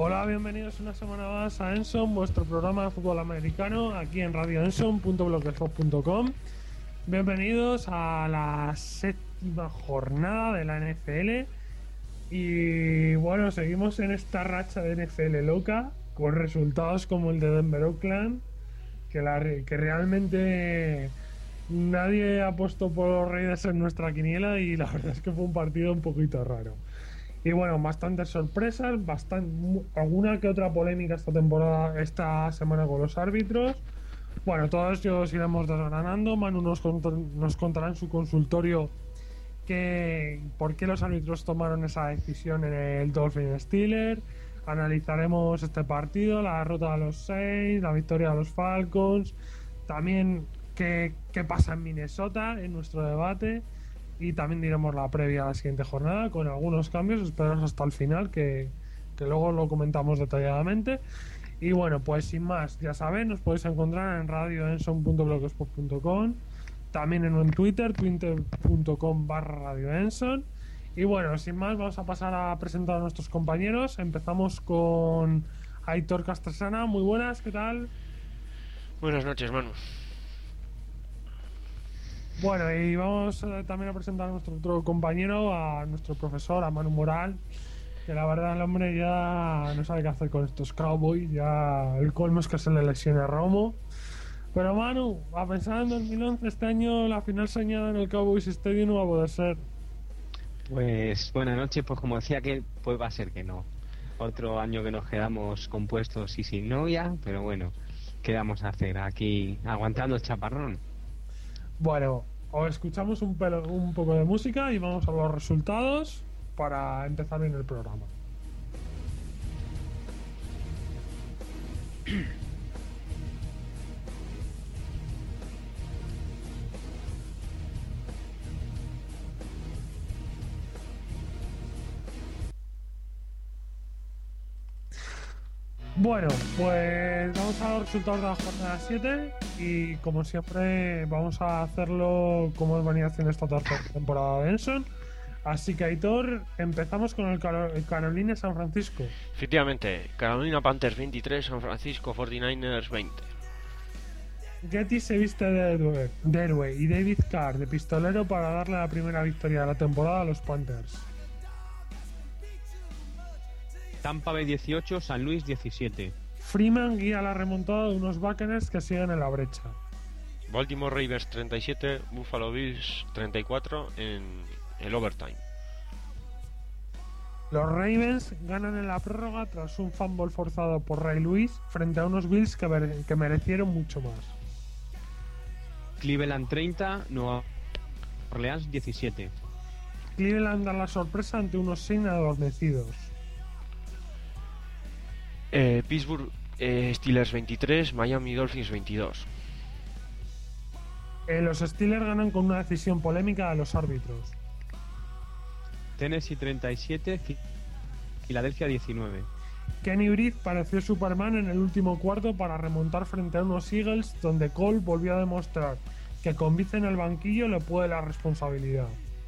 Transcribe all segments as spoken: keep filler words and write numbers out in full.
Hola, bienvenidos una semana más a Enson, vuestro programa de fútbol americano, aquí en radio enson punto blogspot punto com. Bienvenidos a la séptima jornada de la N F L. Y bueno, seguimos en esta racha de N F L loca, con resultados como el de Denver Oakland, que, la, que realmente nadie apostó por los Raiders en nuestra quiniela y la verdad es que fue un partido un poquito raro. Y bueno, bastantes sorpresas, bastante, alguna que otra polémica esta temporada, esta semana con los árbitros. Bueno, todos ellos iremos desgranando. Manu nos, cont- nos contará en su consultorio que, por qué los árbitros tomaron esa decisión en el Dolphin Steelers. Analizaremos este partido, la derrota de los Saints, la victoria de los Falcons. También qué, qué pasa en Minnesota en nuestro debate. Y también diremos la previa a la siguiente jornada con algunos cambios. Esperamos hasta el final, que, que luego lo comentamos detalladamente. Y bueno, pues sin más, ya sabéis, nos podéis encontrar en radio enson punto blogspot punto com, también en Twitter, twitter punto com barra radio enson. Y bueno, sin más, vamos a pasar a presentar a nuestros compañeros. Empezamos con Aitor Castresana. Muy buenas, ¿qué tal? Buenas noches, Manu. Bueno, y vamos eh, también a presentar a nuestro otro compañero, a nuestro profesor, a Manu Moral, que la verdad el hombre ya no sabe qué hacer con estos Cowboys. Ya el colmo es que se le lesione Romo. Pero Manu, a pensar en dos mil once, este año la final soñada en el Cowboys Stadium no va a poder ser. Pues buenas noches, pues como decía que pues va a ser que no. Otro año que nos quedamos compuestos y sin novia, pero bueno, ¿qué vamos a hacer aquí aguantando el chaparrón? Bueno, os escuchamos un, pelo, un poco de música y vamos a los resultados para empezar bien el programa. Bueno, pues vamos a los resultados de la jornada siete y como siempre vamos a hacerlo como hemos venido haciendo esta tercera temporada de Enson. Así que Aitor, empezamos con el, Caro- el Carolina San Francisco. Efectivamente, Carolina Panthers veintitrés, San Francisco cuarenta y nueve ers veinte. Getty se viste de héroe, de héroe y David Carr de pistolero para darle la primera victoria de la temporada a los Panthers. Tampa Bay dieciocho, San Luis diecisiete. Freeman guía la remontada de unos Buccaneers que siguen en la brecha. Baltimore Ravens treinta y siete, Buffalo Bills treinta y cuatro en el overtime. Los Ravens ganan en la prórroga tras un fumble forzado por Ray Lewis frente a unos Bills que, mere- que merecieron mucho más. Cleveland treinta, Nueva Orleans diecisiete. Cleveland da la sorpresa ante unos Saints adormecidos. Eh, Pittsburgh eh, Steelers veintitrés, Miami Dolphins veintidós. Eh, los Steelers ganan con una decisión polémica de los árbitros. Tennessee treinta y siete, Filadelfia diecinueve. Kenny Britt pareció Superman en el último cuarto para remontar frente a unos Eagles, donde Cole volvió a demostrar que con Vice en el banquillo le puede la responsabilidad.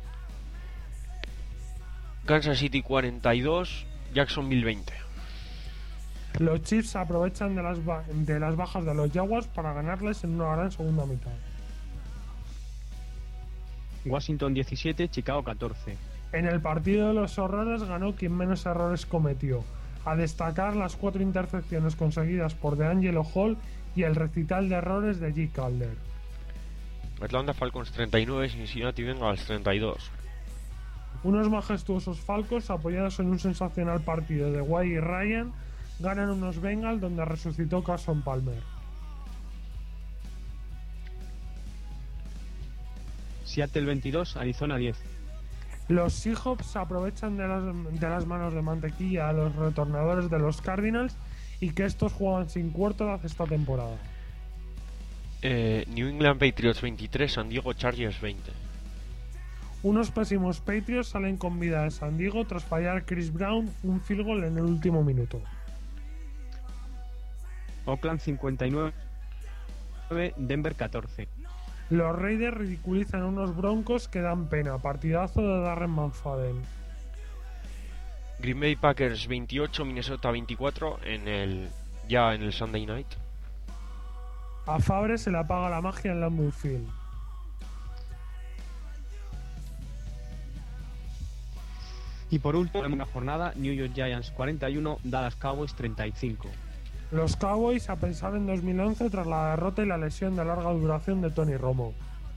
Kansas City cuarenta y dos, Jacksonville veinte. Los Chiefs aprovechan de las, ba- de las bajas de los Jaguars para ganarles en una gran segunda mitad. Washington diecisiete, Chicago catorce. En el partido de los horrores ganó quien menos errores cometió, a destacar las cuatro intercepciones conseguidas por DeAngelo Hall y el recital de errores de G. Calder. Atlanta Falcons treinta y nueve, Cincinnati Bengals treinta y dos. Unos majestuosos Falcons apoyados en un sensacional partido de White y Ryan ganan unos Bengals donde resucitó Carson Palmer. Seattle veintidós, Arizona diez. Los Seahawks se aprovechan de las, de las manos de mantequilla a los retornadores de los Cardinals y que estos juegan sin Quarterback esta temporada. Eh, New England Patriots veintitrés, San Diego Chargers veinte. Unos pésimos Patriots salen con vida de San Diego tras fallar Chris Brown un field goal en el último minuto. Oakland cincuenta y nueve, Denver catorce. Los Raiders ridiculizan a unos Broncos que dan pena. Partidazo de Darren McFadden. Green Bay Packers veintiocho, Minnesota veinticuatro en el ya en el Sunday Night. A Favre se le apaga la magia en Lambeau Field. Y por último, en una jornada, New York Giants cuarenta y uno, Dallas Cowboys treinta y cinco. Los Cowboys a pensar en dos mil once tras la derrota y la lesión de larga duración de Tony Romo.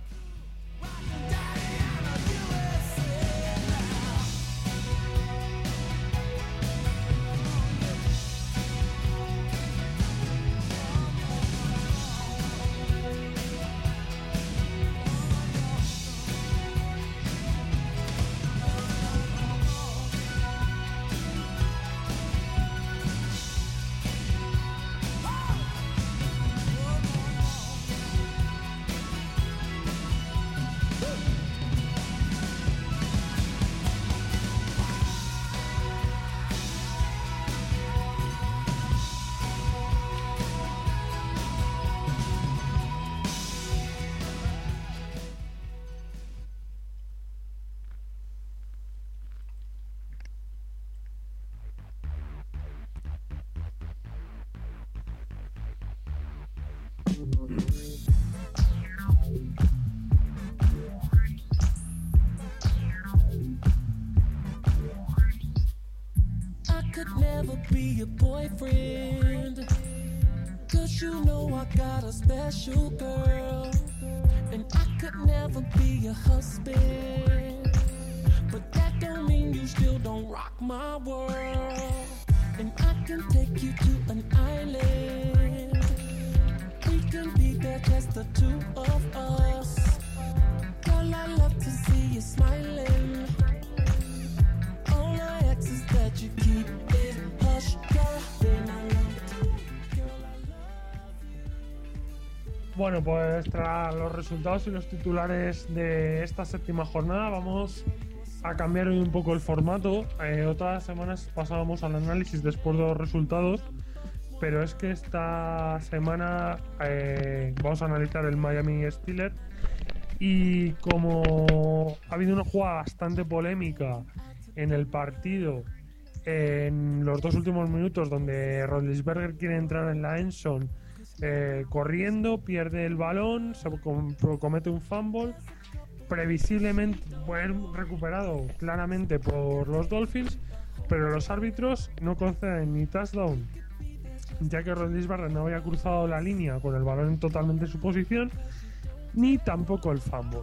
Be your boyfriend, 'cause you know I got a special girl, and I could never be your husband, but that don't mean you still don't rock my world, and I can take you to an island, we can be there just the two of us, girl I love to see you smiling, all my exes that you keep it. Bueno, pues tras los resultados y los titulares de esta séptima jornada vamos a cambiar hoy un poco el formato. Eh, otras semanas pasábamos al análisis después de los resultados, pero es que esta semana eh, vamos a analizar el Miami Steelers, y como ha habido una jugada bastante polémica en el partido en los dos últimos minutos, donde Roethlisberger quiere entrar en la endzone eh, corriendo, pierde el balón, se com- comete un fumble, previsiblemente fue recuperado claramente por los Dolphins, pero los árbitros no conceden ni touchdown, ya que Roethlisberger no había cruzado la línea con el balón en totalmente su posición, ni tampoco el fumble.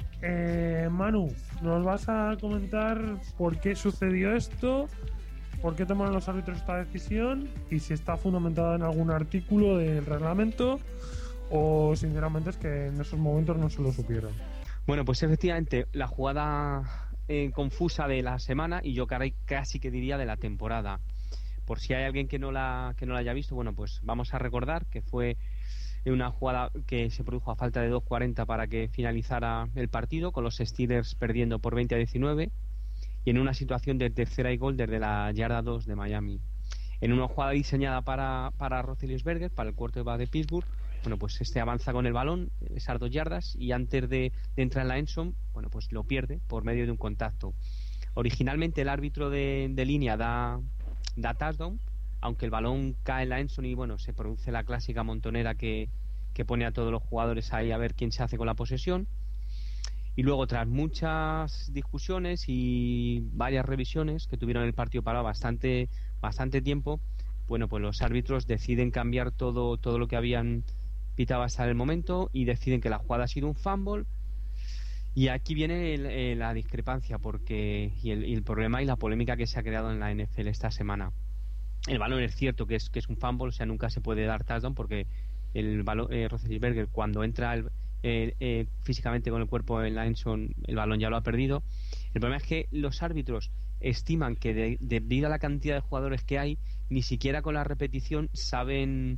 eh, Manu, ¿nos vas a comentar por qué sucedió esto? ¿Por qué tomaron los árbitros esta decisión? Y si está fundamentada en algún artículo del reglamento, o sinceramente es que en esos momentos no se lo supieron. Bueno, pues efectivamente, la jugada eh, confusa de la semana, y yo casi que diría de la temporada. Por si hay alguien que no la que no la haya visto, bueno, pues vamos a recordar que fue una jugada que se produjo a falta de dos cuarenta para que finalizara el partido, con los Steelers perdiendo por veinte a diecinueve. Y en una situación de tercera y gol desde la yarda dos de Miami. En una jugada diseñada para, para Roethlisberger, para el quarterback de Pittsburgh, bueno, pues este avanza con el balón, esas dos yardas, y antes de, de entrar en la endzone, bueno, pues lo pierde por medio de un contacto. Originalmente el árbitro de, de línea da, da touchdown, aunque el balón cae en la endzone y bueno, se produce la clásica montonera que, que pone a todos los jugadores ahí a ver quién se hace con la posesión. Y luego, tras muchas discusiones y varias revisiones que tuvieron el partido parado bastante bastante tiempo, bueno, pues los árbitros deciden cambiar todo todo lo que habían pitado hasta el momento y deciden que la jugada ha sido un fumble. Y aquí viene el, el, la discrepancia porque y el, y el problema y la polémica que se ha creado en la N F L esta semana. El balón es cierto que es que es un fumble, o sea, nunca se puede dar touchdown porque el balón eh, Roethlisberger, cuando entra el Eh, eh, físicamente con el cuerpo en la endzone, el balón ya lo ha perdido. El problema es que los árbitros estiman que de, debido a la cantidad de jugadores que hay, ni siquiera con la repetición saben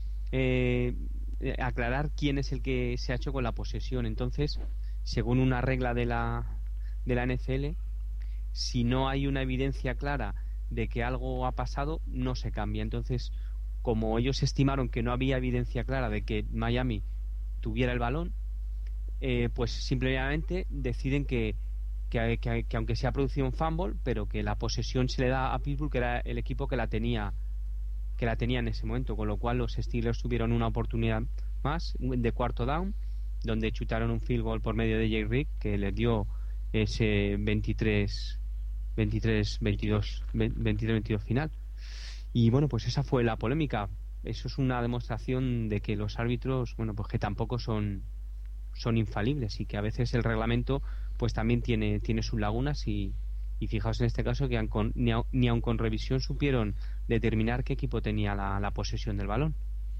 eh, aclarar quién es el que se ha hecho con la posesión. Entonces, según una regla de la de la N F L, si no hay una evidencia clara de que algo ha pasado, no se cambia. Entonces, como ellos estimaron que no había evidencia clara de que Miami tuviera el balón, eh, pues simplemente deciden que, que, que, que aunque se ha producido un fumble, pero que la posesión se le da a Pittsburgh, que era el equipo que la tenía que la tenía en ese momento, con lo cual los Steelers tuvieron una oportunidad más de cuarto down, donde chutaron un field goal por medio de Jay Rick, que les dio ese veintitrés veintidós final. Y bueno, pues esa fue la polémica. Eso es una demostración de que los árbitros, bueno, pues que tampoco son son infalibles, y que a veces el reglamento pues también tiene tiene sus lagunas, y, y fijaos en este caso que han con, ni, a, ni aun con revisión supieron determinar qué equipo tenía la, la posesión del balón.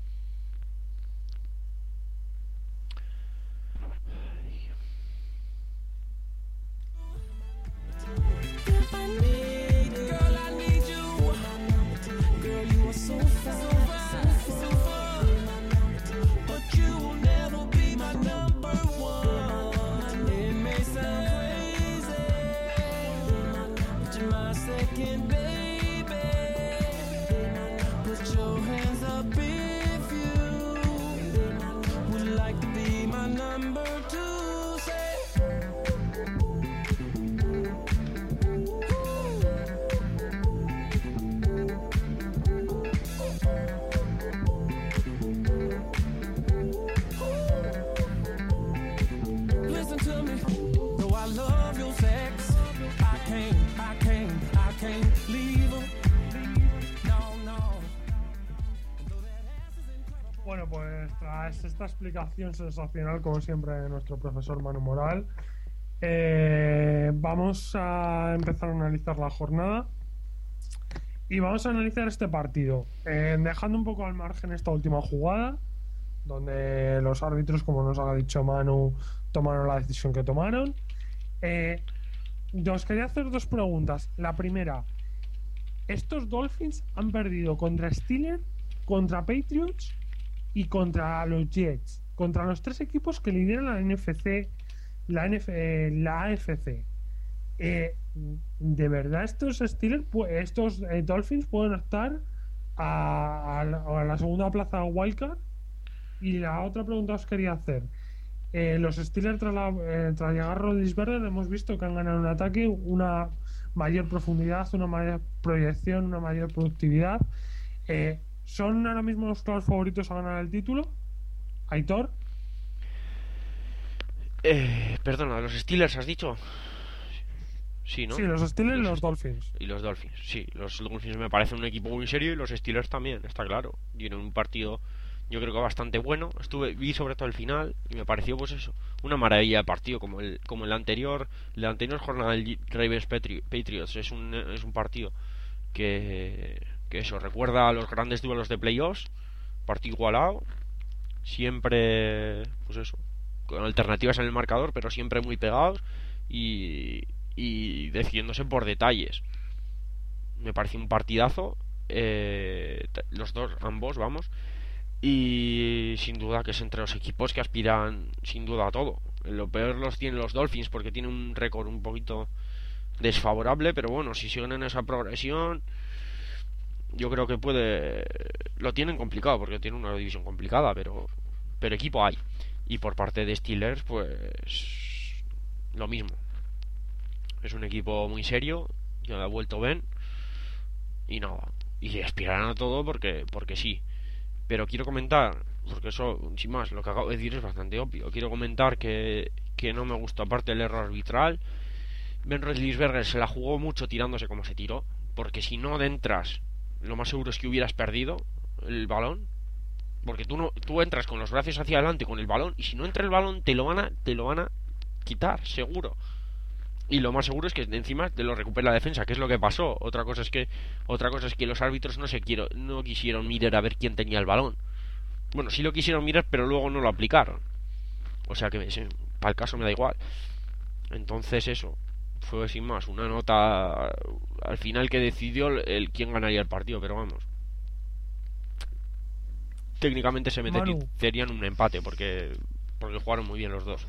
Bueno, pues tras esta explicación sensacional, como siempre, de nuestro profesor Manu Moral, eh, vamos a empezar a analizar la jornada y vamos a analizar este partido, eh, dejando un poco al margen esta última jugada, donde los árbitros, como nos ha dicho Manu, tomaron la decisión que tomaron. Eh, yo os quería hacer dos preguntas. La primera, estos Dolphins han perdido contra Steelers, contra Patriots y contra los Jets, contra los tres equipos que lideran la N F C, la, N F, eh, la A F C. Eh, ¿De verdad estos Steelers, estos eh, Dolphins pueden optar a, a, la, a la segunda plaza de Wildcard? Y la otra pregunta os quería hacer. Eh, los Steelers, tras, la, eh, tras llegar a Roethlisberger, hemos visto que han ganado un ataque, una mayor profundidad, una mayor proyección, una mayor productividad. Eh, ¿Son ahora mismo los claros favoritos a ganar el título? ¿Aitor? Eh, perdona, ¿los Steelers has dicho? Sí, ¿no? Sí, los Steelers y los, los Dolphins. Y los Dolphins, sí. Los Dolphins me parecen un equipo muy serio, y los Steelers también, está claro. Tienen un partido, yo creo que bastante bueno. Estuve vi sobre todo el final y me pareció, pues eso, una maravilla de partido, como el como el anterior, la anterior jornada del Ravens Patriots. Es un es un partido que que eso recuerda a los grandes duelos de playoffs, partido igualado, siempre, pues eso, con alternativas en el marcador, pero siempre muy pegados y y decidiéndose por detalles. Me pareció un partidazo, eh, los dos, ambos, vamos. Y sin duda que es entre los equipos que aspiran sin duda a todo. Lo peor los tienen los Dolphins, porque tienen un récord un poquito desfavorable, pero bueno, si siguen en esa progresión, yo creo que puede... Lo tienen complicado, porque tienen una división complicada, pero pero equipo hay. Y por parte de Steelers, pues lo mismo. Es un equipo muy serio, ya ha vuelto Ben, y nada, y aspirarán a todo porque porque sí. Pero quiero comentar, porque eso, sin más, lo que acabo de decir es bastante obvio. Quiero comentar que, que no me gusta, aparte del error arbitral. Ben Roethlisberger se la jugó mucho tirándose como se tiró, porque si no adentras, lo más seguro es que hubieras perdido el balón, porque tú no tú entras con los brazos hacia adelante con el balón, y si no entra el balón te lo van a te lo van a quitar, seguro. Y lo más seguro es que encima te lo recupere la defensa, que es lo que pasó. Otra cosa es que otra cosa es que los árbitros no se quiero, no quisieron mirar a ver quién tenía el balón. Bueno, sí lo quisieron mirar, pero luego no lo aplicaron. O sea que sí, para el caso me da igual. Entonces eso fue sin más una nota al final que decidió el, el quién ganaría el partido, pero vamos. Técnicamente se merecerían un empate porque porque jugaron muy bien los dos.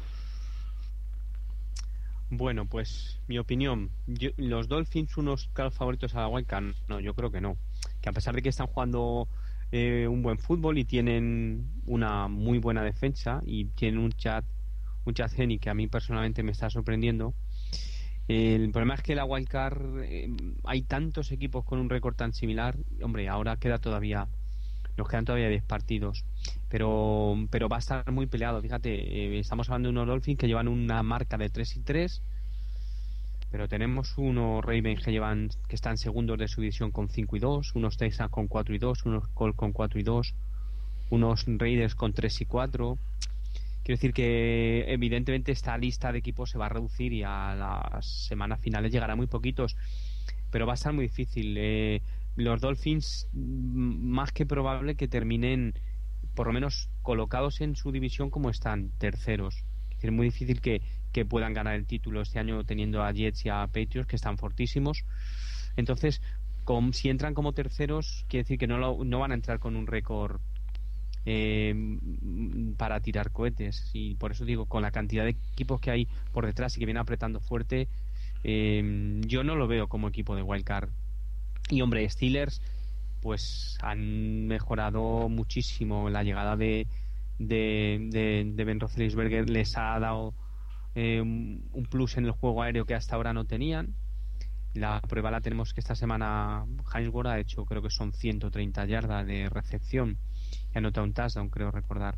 Bueno, pues mi opinión, yo, los Dolphins unos claros favoritos a la Wildcard, no, yo creo que no. Que a pesar de que están jugando eh, un buen fútbol y tienen una muy buena defensa y tienen un chat un chat Geni que a mí personalmente me está sorprendiendo, El problema es que la wildcard, eh, hay tantos equipos con un récord tan similar. Hombre, ahora queda todavía, nos quedan todavía diez partidos, pero pero va a estar muy peleado. Fíjate, eh, estamos hablando de unos Dolphins que llevan una marca de tres y tres, pero tenemos unos Ravens que llevan que están segundos de su división con cinco y dos, unos Texans con cuatro y dos, unos Colts con cuatro y dos, unos Raiders con tres y cuatro. Quiero decir que evidentemente esta lista de equipos se va a reducir y a las semanas finales llegará muy poquitos, pero va a estar muy difícil. Eh, los Dolphins, mm, más que probable que terminen por lo menos colocados en su división como están, terceros. Es decir, muy difícil que, que puedan ganar el título este año teniendo a Jets y a Patriots, que están fortísimos. Entonces, con, si entran como terceros, quiere decir que no, lo, no van a entrar con un récord Eh, para tirar cohetes, y por eso digo, con la cantidad de equipos que hay por detrás y que vienen apretando fuerte, eh, yo no lo veo como equipo de wildcard. Y hombre, Steelers pues han mejorado muchísimo. La llegada de de, de, de Ben Roethlisberger les ha dado eh, un, un plus en el juego aéreo que hasta ahora no tenían. La prueba la tenemos que esta semana Hines Ward ha hecho, creo que son ciento treinta yardas de recepción y ha anotado un touchdown, creo recordar.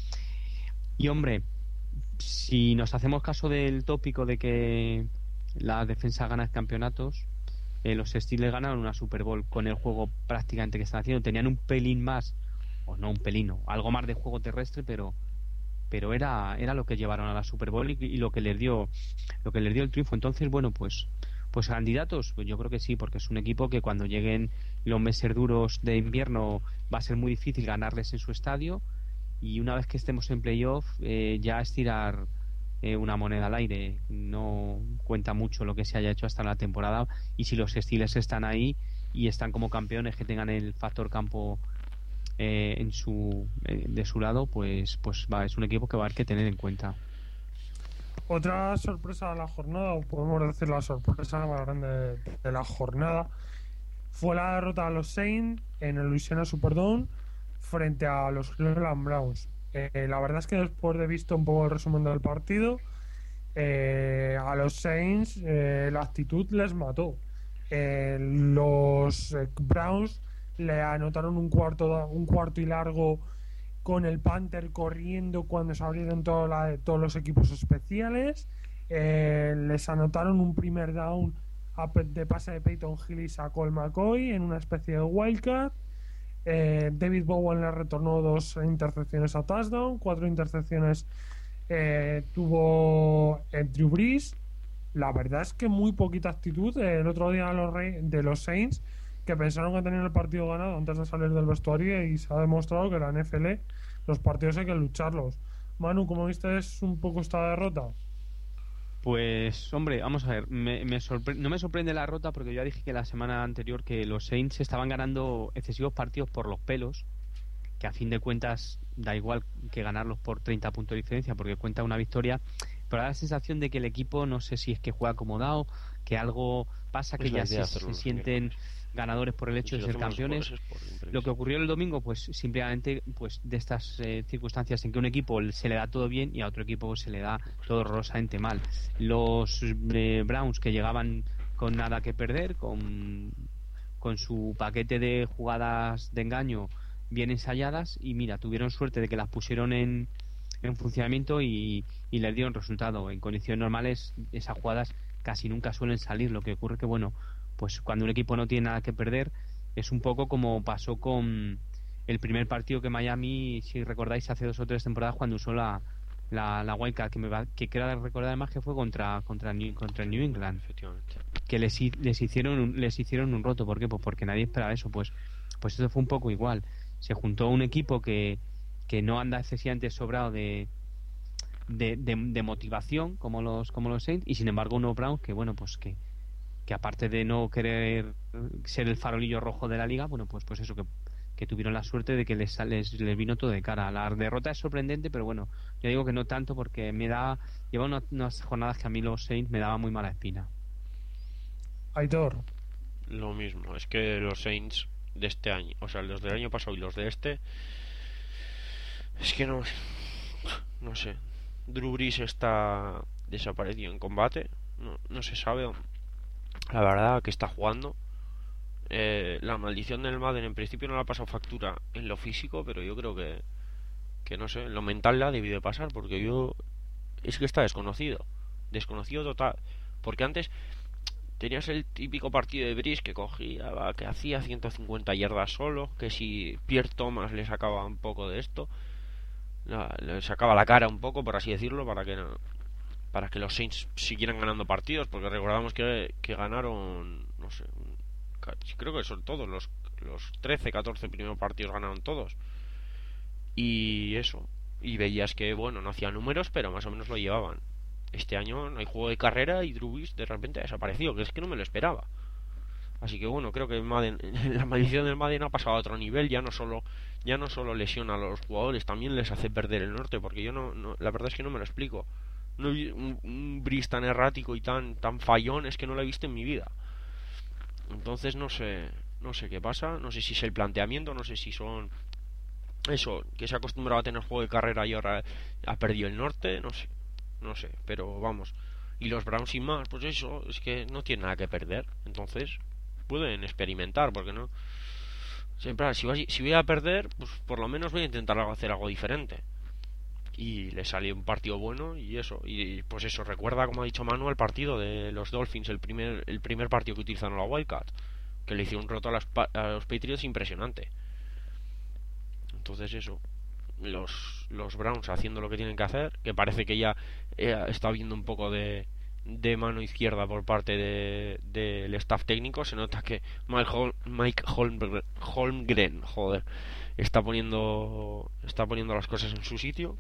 Y hombre, si nos hacemos caso del tópico de que la defensa gana campeonatos, eh, los Steelers ganaron una Super Bowl con el juego prácticamente que están haciendo. Tenían un pelín más, o no un pelín, no, algo más de juego terrestre, pero pero era era lo que llevaron a la Super Bowl y, y lo que les dio lo que les dio el triunfo. Entonces, bueno, pues pues candidatos, pues yo creo que sí, porque es un equipo que cuando lleguen los meses duros de invierno va a ser muy difícil ganarles en su estadio, y una vez que estemos en playoff, eh, ya es tirar eh, una moneda al aire. No cuenta mucho lo que se haya hecho hasta la temporada, y si los Steelers están ahí y están como campeones, que tengan el factor campo eh, en su eh, de su lado, pues pues va, es un equipo que va a haber que tener en cuenta. Otra sorpresa de la jornada, o podemos decir la sorpresa más grande de, de la jornada, fue la derrota de los Saints en el Louisiana Superdome frente a los Cleveland Browns. Eh, la verdad es que después de visto un poco el resumen del partido, eh, a los Saints eh, la actitud les mató. Eh, los eh, Browns le anotaron un cuarto, un cuarto y largo con el Panther corriendo cuando se abrieron todo la, todos los equipos especiales. Eh, les anotaron un primer down de pase de Peyton Hill y sacó el McCoy en una especie de wildcard. Eh, David Bowen le retornó dos intercepciones a touchdown, cuatro intercepciones eh, tuvo eh, Drew Brees. La verdad es que muy poquita actitud. Eh, el otro día los Rey, de los Saints, que pensaron que tenían el partido ganado antes de salir del vestuario, y se ha demostrado que la N F L los partidos hay que lucharlos. Manu, ¿cómo viste es un poco esta derrota? Pues hombre, vamos a ver, me, me sorpre- no me sorprende la derrota, porque yo ya dije que la semana anterior que los Saints estaban ganando excesivos partidos por los pelos, que a fin de cuentas da igual que ganarlos por treinta puntos de diferencia, porque cuenta una victoria, pero da la sensación de que el equipo, no sé si es que juega acomodado, que algo pasa, que Es la ya idea se, hacerlo se los sienten miércoles. ganadores por el hecho Si de lo ser hacemos campeones. los jueves es por Lo imprevisto. que ocurrió el domingo, pues simplemente pues de estas eh, circunstancias en que un equipo se le da todo bien y a otro equipo se le da todo horrorosamente mal. Los eh, Browns, que llegaban con nada que perder, con, con su paquete de jugadas de engaño bien ensayadas, y mira, tuvieron suerte de que las pusieron en, en funcionamiento y, y les dieron resultado. En condiciones normales esas jugadas casi nunca suelen salir. Lo que ocurre que, bueno, pues cuando un equipo no tiene nada que perder, es un poco como pasó con el primer partido que Miami, si recordáis, hace dos o tres temporadas, cuando usó la la, la wildcard, que me va, que quiero recordar además que fue contra contra New, contra New England, Efectivamente. que les, hi- les hicieron un, les hicieron un roto. ¿Por qué? Pues porque nadie esperaba eso. Pues pues eso fue un poco igual. Se juntó un equipo que, que no anda excesivamente sobrado de de, de, de motivación como los como los Saints, y sin embargo unos Browns que, bueno, pues que que aparte de no querer ser el farolillo rojo de la liga, bueno, pues pues eso, que, que tuvieron la suerte de que les, les, les vino todo de cara. La derrota es sorprendente, pero bueno, yo digo que no tanto, porque me da lleva unas, unas jornadas que a mí los Saints me daba muy mala espina. Aitor, Lo mismo, es que los Saints de este año, o sea, los del año pasado y los de este, es que no, no sé. Drew Brees está desaparecido en combate. No, no se sabe la verdad que está jugando. Eh, la maldición del Madden en principio no le ha pasado factura en lo físico, pero yo creo que, que no sé, en lo mental la ha debido de pasar, porque yo es que está desconocido, desconocido total, porque antes tenías el típico partido de Breeze que cogía, que hacía ciento cincuenta yardas solo, que si Pierre Thomas le sacaba un poco de esto, la, le sacaba la cara un poco, por así decirlo, para que no, para que los Saints siguieran ganando partidos, porque recordamos que, que ganaron, no sé, creo que son todos los, los trece, catorce primeros partidos ganaron todos. Y eso, y veías que, bueno, no hacían números, pero más o menos lo llevaban. Este año no hay juego de carrera y Drew Brees de repente ha desaparecido, que es que no me lo esperaba. Así que bueno, creo que Madden, la maldición del Madden ha pasado a otro nivel. Ya no solo ya no solo lesiona a los jugadores, también les hace perder el norte, porque yo no, no la verdad es que no me lo explico. No, un, un Brees tan errático y tan tan fallón es que no lo he visto en mi vida. Entonces no sé no sé qué pasa, no sé si es el planteamiento, no sé si son eso, que se ha acostumbrado a tener juego de carrera y ahora ha perdido el norte, no sé, no sé, pero vamos. Y los Browns sin más, pues eso, es que no tienen nada que perder, entonces pueden experimentar, porque no siempre si voy, si voy a perder, pues por lo menos voy a intentar hacer algo diferente. Y le salió un partido bueno y eso, y pues eso, recuerda, como ha dicho Manu, el partido de los Dolphins, el primer el primer partido que utilizaron la Wildcat, que le hicieron un roto a, las, a los Patriots impresionante. Entonces eso, los, los Browns haciendo lo que tienen que hacer, que parece que ya eh, está viendo un poco de, de mano izquierda por parte de, del staff técnico. Se nota que Mike, Hol Mike Holmgren, Holmgren joder, está poniendo está poniendo las cosas en su sitio.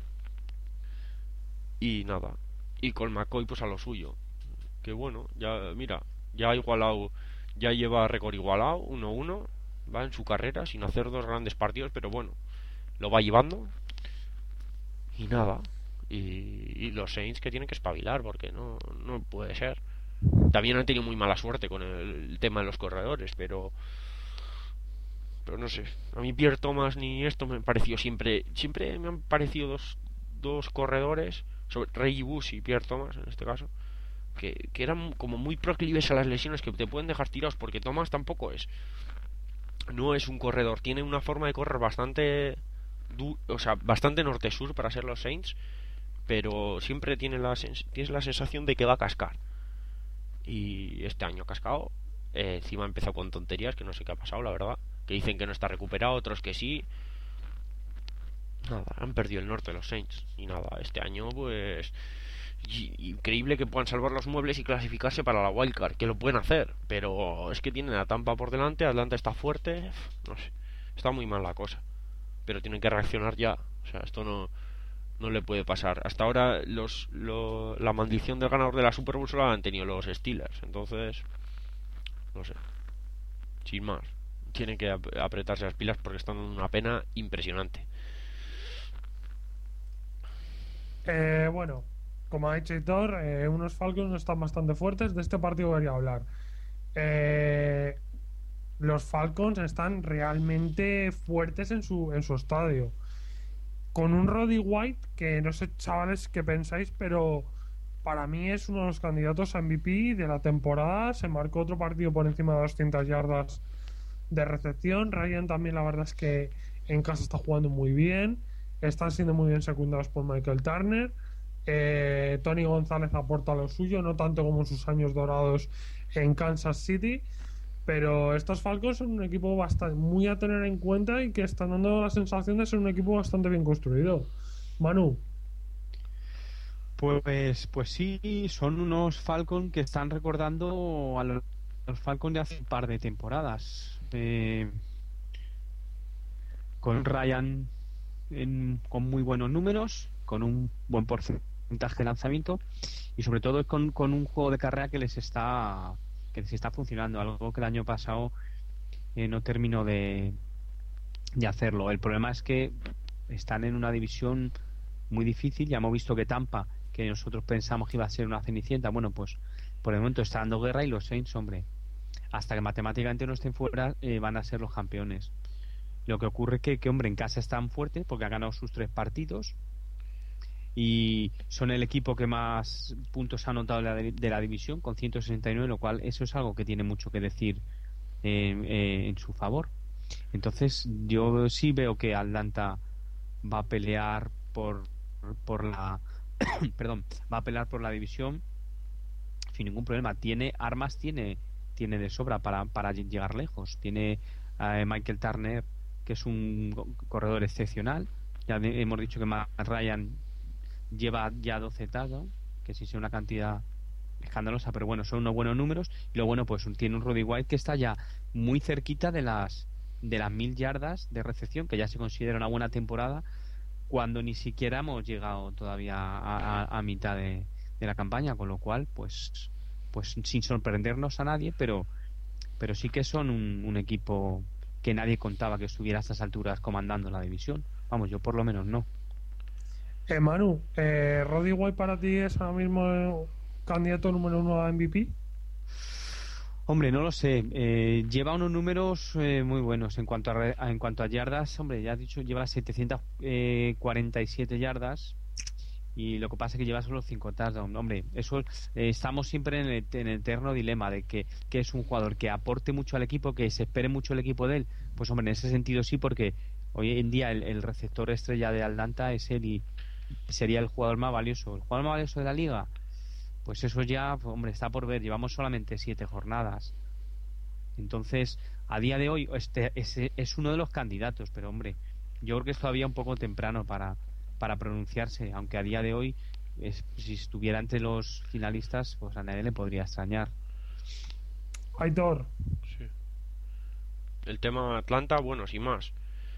Y nada, y con McCoy pues a lo suyo, que bueno, ya mira, ya ha igualado, ya lleva récord igualado, uno uno, va en su carrera sin hacer dos grandes partidos, pero bueno, lo va llevando. Y nada, y, y los Saints que tienen que espabilar, porque no, no puede ser. También han tenido muy mala suerte con el, el tema de los corredores, pero pero no sé, a mí Pierre Thomas ni esto me han parecido siempre siempre me han parecido dos, dos corredores, sobre Reggie Bush y Pierre Thomas en este caso, que, que eran como muy proclives a las lesiones, que te pueden dejar tirados, porque Thomas tampoco es no es un corredor, tiene una forma de correr bastante du o sea, bastante norte-sur para ser los Saints, pero siempre tiene la tienes la sensación de que va a cascar. Y este año ha cascado, eh, encima ha empezado con tonterías que no sé qué ha pasado, la verdad, que dicen que no está recuperado, otros que sí. Nada, han perdido el norte los Saints. Y nada, este año pues increíble que puedan salvar los muebles y clasificarse para la wildcard, que lo pueden hacer, pero es que tienen a Tampa por delante, Atlanta está fuerte, no sé, está muy mal la cosa, pero tienen que reaccionar ya. O sea, esto no no le puede pasar. Hasta ahora los lo, la maldición del ganador de la Super Bowl solo la han tenido los Steelers, entonces no sé, sin más, tienen que ap apretarse las pilas porque están dando una pena impresionante. Eh, bueno, como ha dicho Hitor, eh, unos Falcons están bastante fuertes. De este partido quería hablar. Eh, los Falcons están realmente fuertes en su, en su estadio. Con un Roddy White que no sé, chavales, qué pensáis, pero para mí es uno de los candidatos a M V P de la temporada. Se marcó otro partido por encima de doscientas yardas de recepción. Ryan también, la verdad es que en casa está jugando muy bien. Están siendo muy bien secundados por Michael Turner. Eh, Tony González aporta lo suyo, no tanto como en sus años dorados en Kansas City, pero estos Falcons son un equipo bastante muy a tener en cuenta y que están dando la sensación de ser un equipo bastante bien construido. Manu. Pues, pues sí, son unos Falcons que están recordando a los, a los Falcons de hace un par de temporadas. Eh, con Ryan en, con muy buenos números, con un buen porcentaje de lanzamiento y sobre todo con, con un juego de carrera que les está que les está funcionando, algo que el año pasado eh, no terminó de, de hacerlo. El problema es que están en una división muy difícil. Ya hemos visto que Tampa, que nosotros pensamos que iba a ser una cenicienta, bueno, pues por el momento está dando guerra, y los Saints, hombre, hasta que matemáticamente no estén fuera, eh, van a ser los campeones. Lo que ocurre es que, que, hombre, en casa están fuertes porque han ganado sus tres partidos y son el equipo que más puntos ha anotado de la, de la división con ciento sesenta y nueve, lo cual eso es algo que tiene mucho que decir eh, eh, en su favor. Entonces yo sí veo que Atlanta va a pelear por por la perdón, va a pelear por la división sin ningún problema. Tiene armas, tiene tiene de sobra para, para llegar lejos. Tiene a Michael Turner, que es un corredor excepcional. Ya hemos dicho que Matt Ryan lleva ya doce touchdowns, que sí es una cantidad escandalosa, pero bueno, son unos buenos números. Y lo bueno, pues tiene un Roddy White que está ya muy cerquita de las de las mil yardas de recepción, que ya se considera una buena temporada, cuando ni siquiera hemos llegado todavía a, a, a mitad de, de la campaña, con lo cual, pues pues sin sorprendernos a nadie, pero pero sí que son un, un equipo que nadie contaba que estuviera a estas alturas comandando la división. Vamos, yo por lo menos no. Eh, Manu, eh, ¿Roddy White para ti es ahora mismo el candidato número uno a M V P? Hombre, no lo sé. Eh, lleva unos números eh, muy buenos en cuanto a, re- a- en cuanto a yardas. Hombre, ya has dicho, lleva setecientas cuarenta y siete yardas, y lo que pasa es que lleva solo cinco touchdowns. Hombre, eso eh, estamos siempre en el, en el eterno dilema de que, que es un jugador que aporte mucho al equipo, que se espere mucho el equipo de él. Pues hombre, en ese sentido sí, porque hoy en día el, el receptor estrella de Atlanta es él y sería el jugador más valioso. ¿El jugador más valioso de la liga? Pues eso ya, hombre, está por ver. Llevamos solamente siete jornadas. Entonces, a día de hoy, este es, es uno de los candidatos, pero hombre, yo creo que es todavía un poco temprano para, para pronunciarse, aunque a día de hoy, es, si estuviera entre los finalistas, pues a nadie le podría extrañar. Aitor. Sí. El tema Atlanta, bueno, sin más.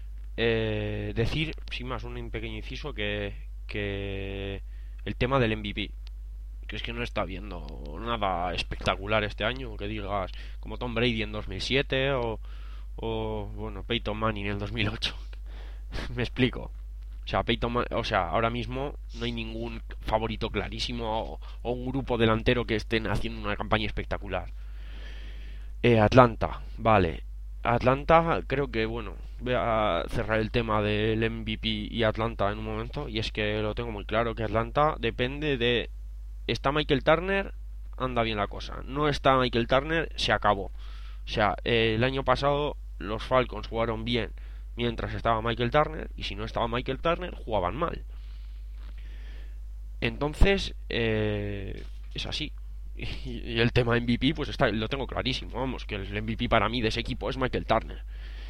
Eh, decir, sin más, un pequeño inciso, que, que el tema del M V P, que es que no está viendo nada espectacular este año, que digas como Tom Brady en dos mil siete o, o bueno, Peyton Manning en el dos mil ocho. Me explico. O sea, Peyton Man- o sea, ahora mismo no hay ningún favorito clarísimo o, o un grupo delantero que estén haciendo una campaña espectacular. Eh, Atlanta, vale. Atlanta, creo que, bueno, voy a cerrar el tema del M V P y Atlanta en un momento, y es que lo tengo muy claro, que Atlanta depende de... Está Michael Turner, anda bien la cosa. No está Michael Turner, se acabó. O sea, eh, el año pasado los Falcons jugaron bien mientras estaba Michael Turner, y si no estaba Michael Turner, jugaban mal. Entonces, eh, es así. Y el tema M V P, pues está, lo tengo clarísimo, vamos, que el M V P para mí de ese equipo es Michael Turner.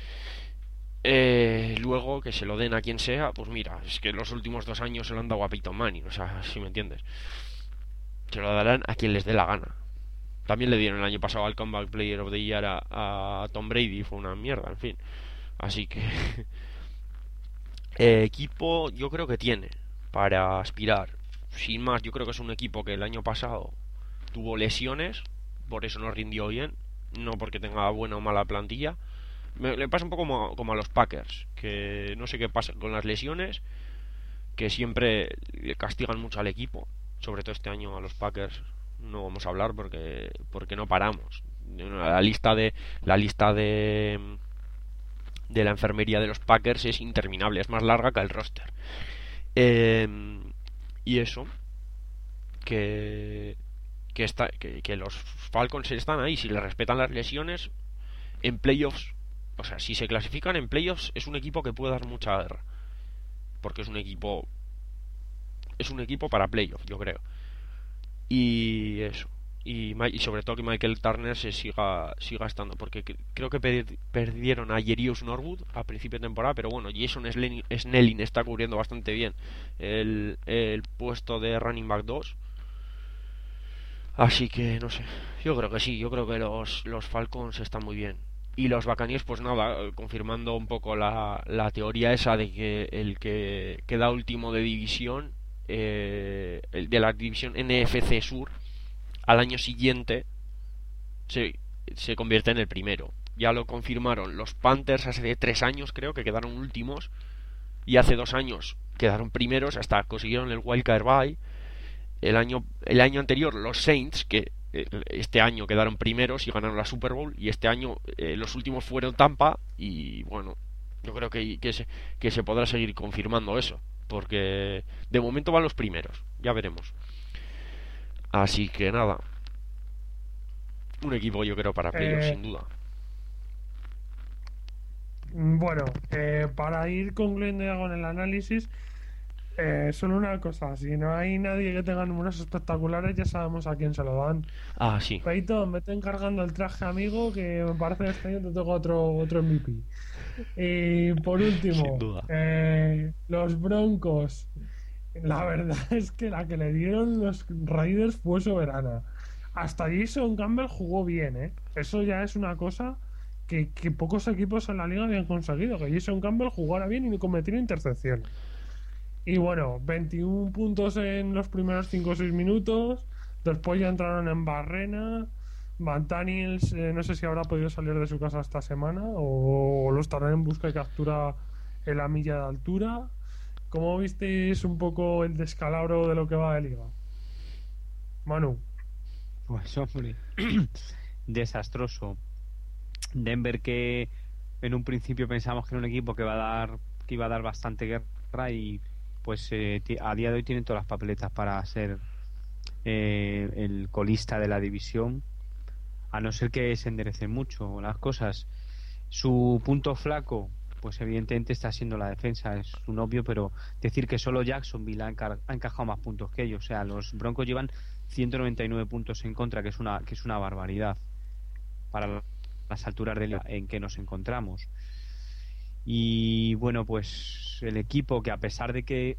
Eh, luego que se lo den a quien sea, pues mira, es que los últimos dos años se lo han dado a Peyton Manning, o sea, si me entiendes, se lo darán a quien les dé la gana. También le dieron el año pasado al Comeback Player of the Year a, a Tom Brady, fue una mierda, en fin. Así que eh, equipo yo creo que tiene para aspirar. Sin más, yo creo que es un equipo que el año pasado tuvo lesiones, por eso no rindió bien, no porque tenga buena o mala plantilla. Me, le pasa un poco como, como a los Packers, que no sé qué pasa con las lesiones, que siempre le castigan mucho al equipo, sobre todo este año a los Packers no vamos a hablar porque porque no paramos. La lista de la lista de de la enfermería de los Packers es interminable, es más larga que el roster. Eh, y eso, que que, está, que que los Falcons están ahí, si le respetan las lesiones en playoffs, o sea, si se clasifican en playoffs, es un equipo que puede dar mucha guerra, porque es un equipo es un equipo para playoffs, yo creo. Y eso, y, y sobre todo que Michael Turner se siga siga estando, porque creo que per perdieron a Jerius Norwood a principio de temporada, pero bueno, Jason Snelling está cubriendo bastante bien el, el puesto de running back dos. Así que no sé, yo creo que sí, yo creo que los, los Falcons están muy bien. Y los Buccaneers, pues nada, confirmando un poco la, la teoría esa de que el que queda último de división, eh, el de la división N F C Sur, al año siguiente se, se convierte en el primero. Ya lo confirmaron los Panthers hace tres años, creo, que quedaron últimos, y hace dos años quedaron primeros, hasta consiguieron el Wildcard Bye. El año, el año anterior los Saints, que este año quedaron primeros y ganaron la Super Bowl, y este año eh, los últimos fueron Tampa, y bueno, yo creo que, que, se, que se podrá seguir confirmando eso. porque de momento van los primeros, ya veremos. Así que nada, un equipo yo creo para playoffs, Eh, sin duda. Bueno, eh, para ir concluyendo ya con el análisis, eh, solo una cosa: si no hay nadie que tenga números espectaculares, ya sabemos a quién se lo dan. Ah, sí. Peyton, vete encargando el traje, amigo, que me parece que este año te toca otro, otro M V P. Y por Sin último, duda. eh, los Broncos. La verdad es que la que le dieron los Raiders fue soberana. Hasta Jason Campbell jugó bien, ¿eh? Eso ya es una cosa que, que pocos equipos en la liga habían conseguido, que Jason Campbell jugara bien y no cometiera intercepciones. Y bueno, veintiún puntos en los primeros cinco o seis minutos. Después ya entraron en barrena. Van Daniels, eh, no sé si habrá podido salir de su casa esta semana o, o lo estarán en busca y captura en la milla de altura. ¿Cómo visteis un poco el descalabro de lo que va de liga? Manu. Pues hombre, desastroso. Denver, que en un principio pensamos que era un equipo que va a dar que iba a dar bastante guerra, y pues eh, ti- a día de hoy tienen todas las papeletas para ser eh, el colista de la división, a no ser que se enderecen mucho las cosas. Su punto flaco, pues evidentemente está siendo la defensa, es un obvio, pero decir que solo Jacksonville ha, encar- ha encajado más puntos que ellos. O sea, los Broncos llevan ciento noventa y nueve puntos en contra, que es una que es una barbaridad para las alturas de la en que nos encontramos. Y bueno, pues el equipo, que a pesar de que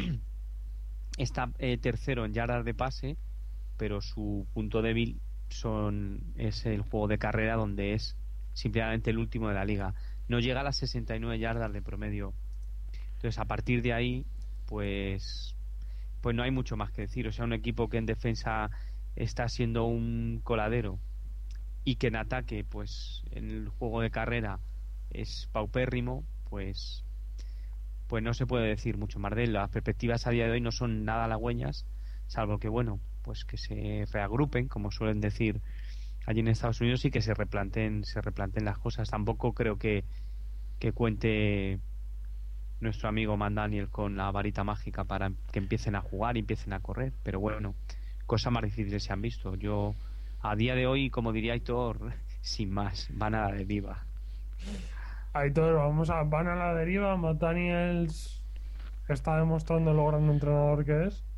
está eh, tercero en yardas de pase, pero su punto débil son es el juego de carrera, donde es simplemente el último de la liga. No llega a las sesenta y nueve yardas de promedio. Entonces, a partir de ahí, pues pues no hay mucho más que decir. O sea, un equipo que en defensa está siendo un coladero, y que en ataque, pues en el juego de carrera es paupérrimo, pues pues no se puede decir mucho más de él. Las perspectivas a día de hoy no son nada halagüeñas, salvo que, bueno, pues que se reagrupen, como suelen decir allí en Estados Unidos, y que se replanteen, se replanteen las cosas. Tampoco creo que, que cuente nuestro amigo Mandaniel con la varita mágica para que empiecen a jugar y empiecen a correr, pero bueno, cosas más difíciles se han visto. Yo, a día de hoy, como diría Aitor, sin más, van a la deriva. Ahí todos vamos a, van a la deriva. Matt Daniels está demostrando lo gran entrenador que es.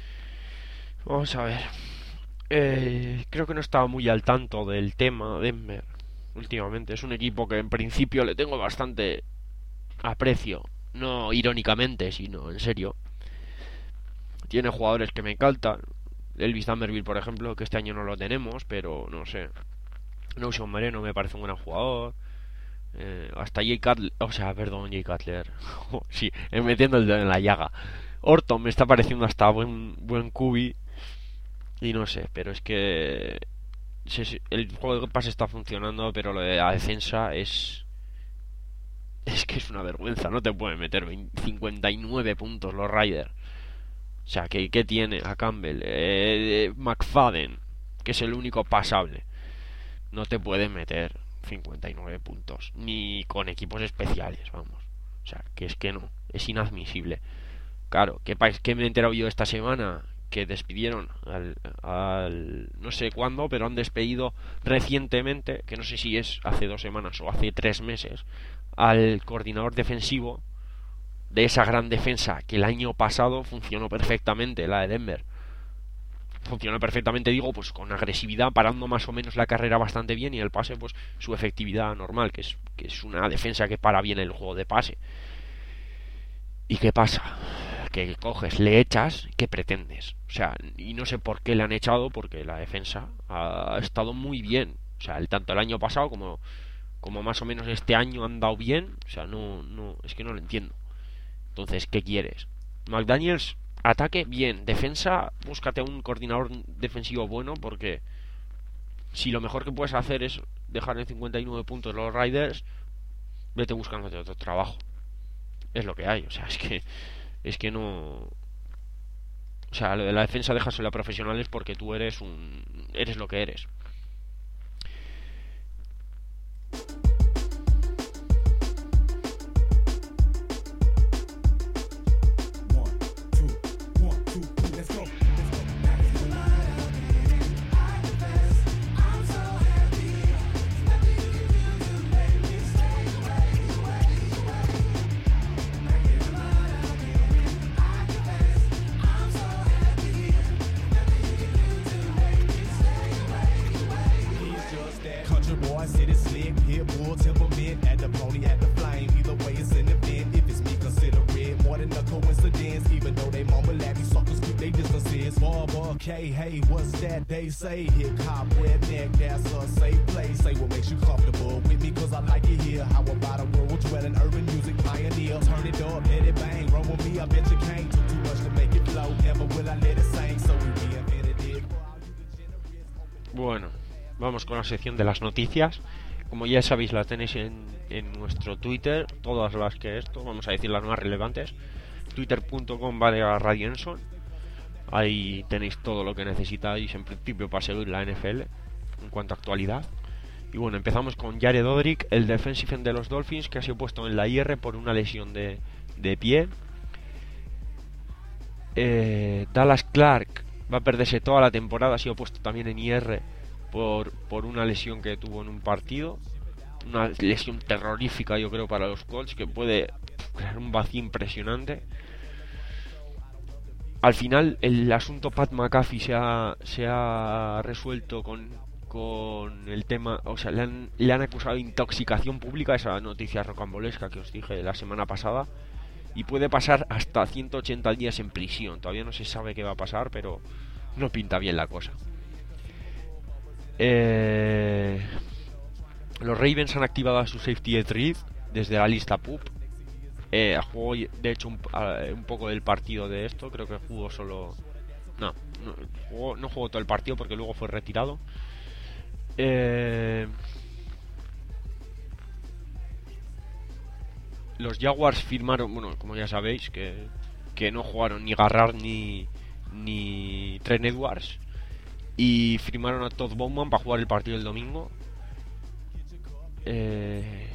Vamos a ver. Eh, creo que no estaba muy al tanto del tema Denver últimamente. Es un equipo que en principio le tengo bastante aprecio. No irónicamente, sino en serio. Tiene jugadores que me encantan. Elvis Dummerville, por ejemplo, que este año no lo tenemos, pero no sé. Nowshon Moreno me parece un gran jugador. Eh, hasta Jay Cutler, o sea, perdón, Jay Cutler. Sí, eh, metiendo el dedo en la llaga. Orton me está pareciendo hasta buen buen cubi. Y no sé, pero es que sí, sí, el juego de pase está funcionando, pero lo de la defensa es es que es una vergüenza. No te pueden meter veinte, cincuenta y nueve puntos los Raiders. O sea, ¿qué, qué tiene a Campbell? Eh, McFadden, que es el único pasable. No te pueden meter cincuenta y nueve puntos, ni con equipos especiales, vamos. O sea, que es que no, es inadmisible. Claro, ¿qué, qué me he enterado yo esta semana? Que despidieron al, al no sé cuándo, pero han despedido recientemente, que no sé si es hace dos semanas o hace tres meses, al coordinador defensivo de esa gran defensa que el año pasado funcionó perfectamente, la de Denver. Funcionó perfectamente, digo, pues con agresividad, parando más o menos la carrera bastante bien, y el pase, pues su efectividad normal, que es, que es una defensa que para bien el juego de pase. ¿Y qué pasa? Que coges, le echas, ¿qué pretendes? O sea, y no sé por qué le han echado, porque la defensa ha estado muy bien. O sea, el, tanto el año pasado como, como más o menos este año han dado bien. O sea, no, no, es que no lo entiendo. Entonces, ¿qué quieres? McDaniels, ataque, bien. Defensa, búscate un coordinador defensivo bueno, porque si lo mejor que puedes hacer es dejar en cincuenta y nueve puntos los Raiders, vete buscándote otro trabajo. Es lo que hay, o sea, es que es que no, o sea, lo de la defensa déjaselo a profesionales, porque tú eres un eres lo que eres. K, hey, what's that they say? Hip hop, redneck, that's a safe place. Say what makes you comfortable with me, cause I like it here. How about a rural dwelling, urban music pioneer? Turn it up, let it bang, roll with me, I bet you can't. Took too much to make it flow, never will I let it sing. So we reinvented it. Bueno, vamos con la sección de las noticias. Como ya sabéis, las tenéis en, en nuestro Twitter, todas las que esto, vamos a decir las más relevantes. Twitter punto com barra Radio Enson. Ahí tenéis todo lo que necesitáis en principio para seguir la N F L en cuanto a actualidad. Y bueno, empezamos con Jared Odrick, el defensive end de los Dolphins, que ha sido puesto en la I R por una lesión de, de pie. eh, Dallas Clark va a perderse toda la temporada, ha sido puesto también en I R por, por una lesión que tuvo en un partido. Una lesión terrorífica, yo creo, para los Colts, que puede crear un vacío impresionante. Al final el asunto Pat McAfee se ha, se ha resuelto con, con el tema, o sea, le han, le han acusado de intoxicación pública, esa noticia rocambolesca que os dije la semana pasada, y puede pasar hasta ciento ochenta días en prisión. Todavía no se sabe qué va a pasar, pero no pinta bien la cosa. Eh, los Ravens han activado a su safety Ed Reed desde la lista P U P. Eh, jugó de hecho un, uh, un poco del partido de esto, creo que jugó solo... No, no jugó, no jugó todo el partido porque luego fue retirado. Eh... Los Jaguars firmaron, bueno, como ya sabéis, que, que no jugaron ni Garrard ni, ni Trent Edwards, y firmaron a Todd Bowman para jugar el partido el domingo. Eh...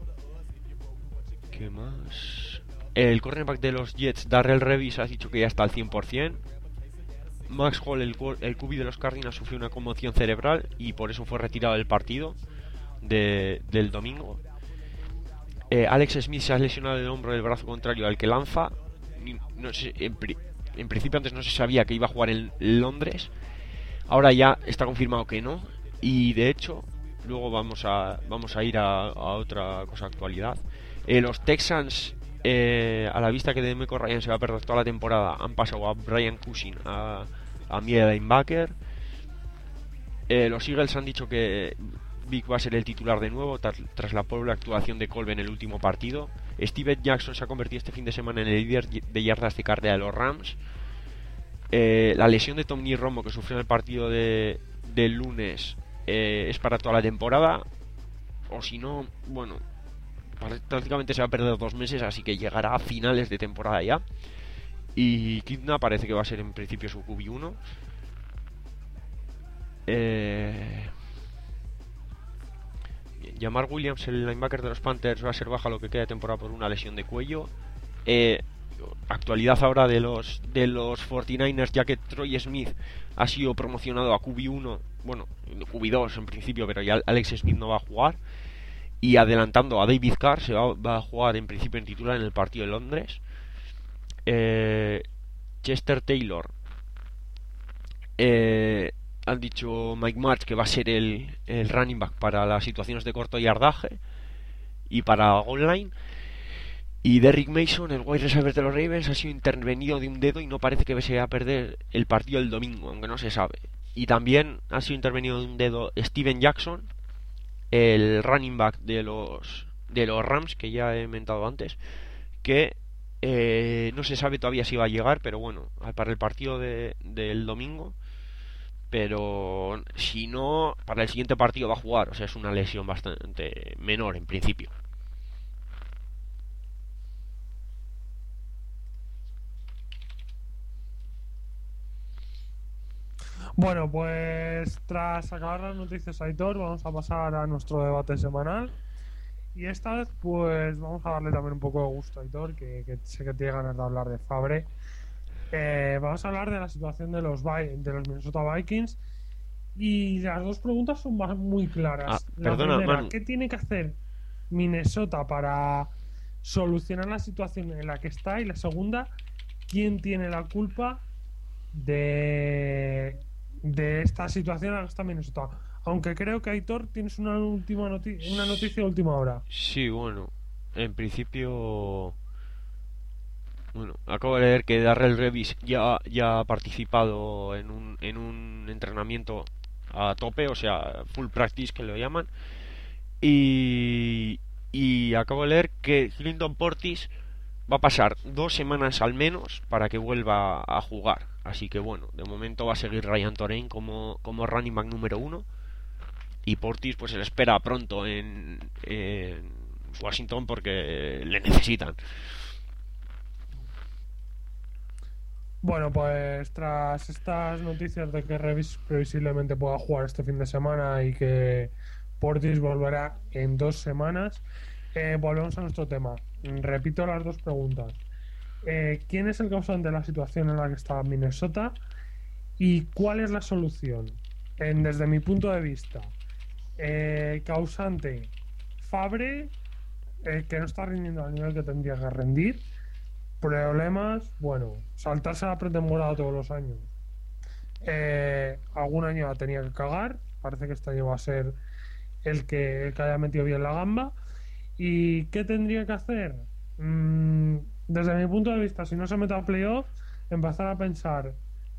¿Qué más? El cornerback de los Jets, Darrell Revis, ha dicho que ya está al cien por ciento. Max Hall, el, el Q B de los Cardinals, sufrió una conmoción cerebral y por eso fue retirado del partido de, del domingo. Eh, Alex Smith se ha lesionado el hombro del brazo contrario al que lanza. No sé, en, pri en principio antes no se sabía que iba a jugar en Londres. Ahora ya está confirmado que no. Y de hecho, luego vamos a, vamos a ir a, a otra cosa, actualidad. Eh, los Texans, eh, a la vista que DeMeco Ryan se va a perder toda la temporada, han pasado a Brian Cushing a, a middle linebacker. Eh, los Eagles han dicho que Vic va a ser el titular de nuevo tras, tras la pobre actuación de Colby en el último partido. Steven Jackson se ha convertido este fin de semana en el líder de yardas de carrera de los Rams. Eh, la lesión de Tommy Romo, que sufrió en el partido de, del lunes, eh, es para toda la temporada. O si no, bueno, prácticamente se va a perder dos meses, así que llegará a finales de temporada ya. Y Kidna parece que va a ser en principio su Q B uno. Eh... Jamar Williams, el linebacker de los Panthers, va a ser baja lo que queda de temporada por una lesión de cuello. Eh... Actualidad ahora de los de los cuarenta y nueve ers, ya que Troy Smith ha sido promocionado a Q B uno, bueno, Q B dos en principio, pero ya Alex Smith no va a jugar. Y adelantando a David Carr, se va, va a jugar en principio en titular en el partido de Londres. eh, Chester Taylor, eh, han dicho Mike Martz que va a ser el, el running back para las situaciones de corto yardaje y para goal line. Y Derrick Mason, el wide receiver de los Ravens, ha sido intervenido de un dedo y no parece que se vaya a perder el partido del domingo, aunque no se sabe. Y también ha sido intervenido de un dedo Steven Jackson, el running back de los de los Rams, que ya he comentado antes, que eh, no se sabe todavía si va a llegar, pero bueno, para el partido de, del domingo. Pero si no, para el siguiente partido va a jugar, o sea, es una lesión bastante menor en principio. Bueno, pues tras acabar las noticias, Aitor, vamos a pasar a nuestro debate semanal. Y esta vez, pues vamos a darle también un poco de gusto a Aitor, que, que sé que tiene ganas de hablar de Fabre. Eh, vamos a hablar de la situación de los, de los Minnesota Vikings. Y las dos preguntas son muy claras. Ah, la perdona, primera, Manu. ¿qué tiene que hacer Minnesota para solucionar la situación en la que está? Y la segunda, ¿quién tiene la culpa de... de esta situación en la que está Minnesota? Aunque creo que, Aitor, tienes una última noti una noticia de última hora. Sí, bueno, en principio Bueno, acabo de leer que Darrell Revis ya, ya ha participado en un, en un entrenamiento a tope, o sea, full practice que lo llaman. Y, y acabo de leer que Clinton Portis va a pasar dos semanas al menos para que vuelva a jugar. Así que bueno, de momento va a seguir Ryan Torain como, como running back número uno. Y Portis pues se le espera pronto en, en Washington porque le necesitan. Bueno, pues tras estas noticias de que Revis previsiblemente pueda jugar este fin de semana y que Portis volverá en dos semanas, eh, volvemos a nuestro tema. Repito las dos preguntas. Eh, ¿Quién es el causante de la situación en la que está Minnesota? ¿Y cuál es la solución? En, desde mi punto de vista, eh, causante Fabre, eh, que no está rindiendo al nivel que tendría que rendir. Problemas, bueno, saltarse la pretemporada todos los años. Eh, algún año la tenía que cagar. Parece que este año va a ser el que, el que haya metido bien la gamba. ¿Y qué tendría que hacer? Mm, desde mi punto de vista, si no se mete a playoff, empezar a pensar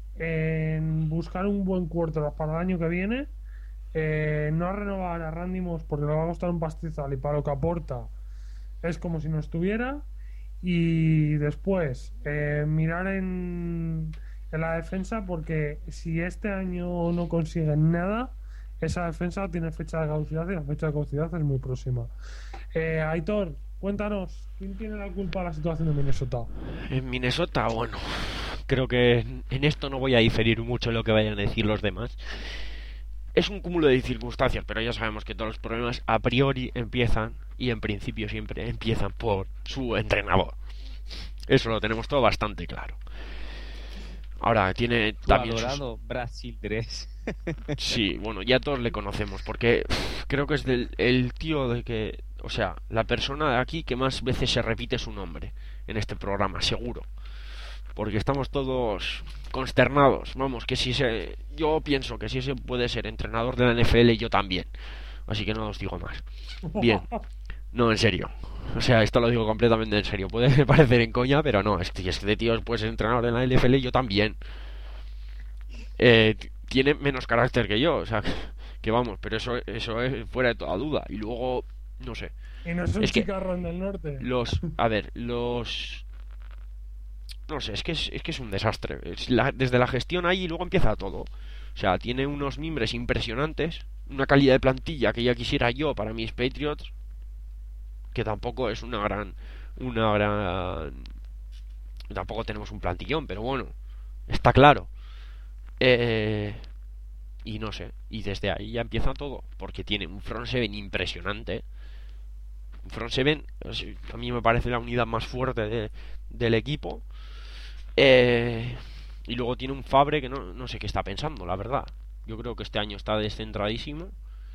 en buscar un buen quarterback para el año que viene. Eh, no renovar a Randy Moss porque le va a costar un pastizal y para lo que aporta es como si no estuviera. Y después eh, mirar en, en la defensa, porque si este año no consiguen nada, esa defensa tiene fecha de caducidad y la fecha de caducidad es muy próxima. eh, Aitor, cuéntanos, ¿quién tiene la culpa de la situación de Minnesota? En Minnesota, bueno, creo que en esto no voy a diferir mucho en lo que vayan a decir los demás. Es un cúmulo de circunstancias, pero ya sabemos que todos los problemas a priori empiezan, y en principio siempre empiezan por su entrenador. Eso lo tenemos todo bastante claro. Ahora, tiene Tu también adorado sus... Brasil tres. Sí, bueno, ya todos le conocemos, porque pff, creo que es del, el tío de que... O sea, la persona de aquí que más veces se repite su nombre en este programa, seguro. Porque estamos todos consternados. Vamos, que si se... Yo pienso que si ese puede ser entrenador de la N F L, yo también. Así que no os digo más. Bien. No, en serio. O sea, esto lo digo completamente en serio. Puede parecer en coña, pero no. Es que este tío puede ser entrenador de la N F L, yo también. Eh, tiene menos carácter que yo. O sea, que, que vamos, pero eso, eso es fuera de toda duda. Y luego, no sé. Y no es un Es que chicarrón del norte. Los... A ver, los... No sé, es que es, es que es un desastre. Es la, desde la gestión ahí y luego empieza todo. O sea, tiene unos mimbres impresionantes, una calidad de plantilla que ya quisiera yo para mis Patriots, que tampoco es una gran... Una gran... Tampoco tenemos un plantillón, pero bueno, está claro. Eh... Y no sé, y desde ahí ya empieza todo, porque tiene un front seven impresionante. Un front seven, a mí me parece la unidad más fuerte de, del equipo. Eh, y luego tiene un Fabre que no, no sé qué está pensando, la verdad. Yo creo que este año está descentradísimo.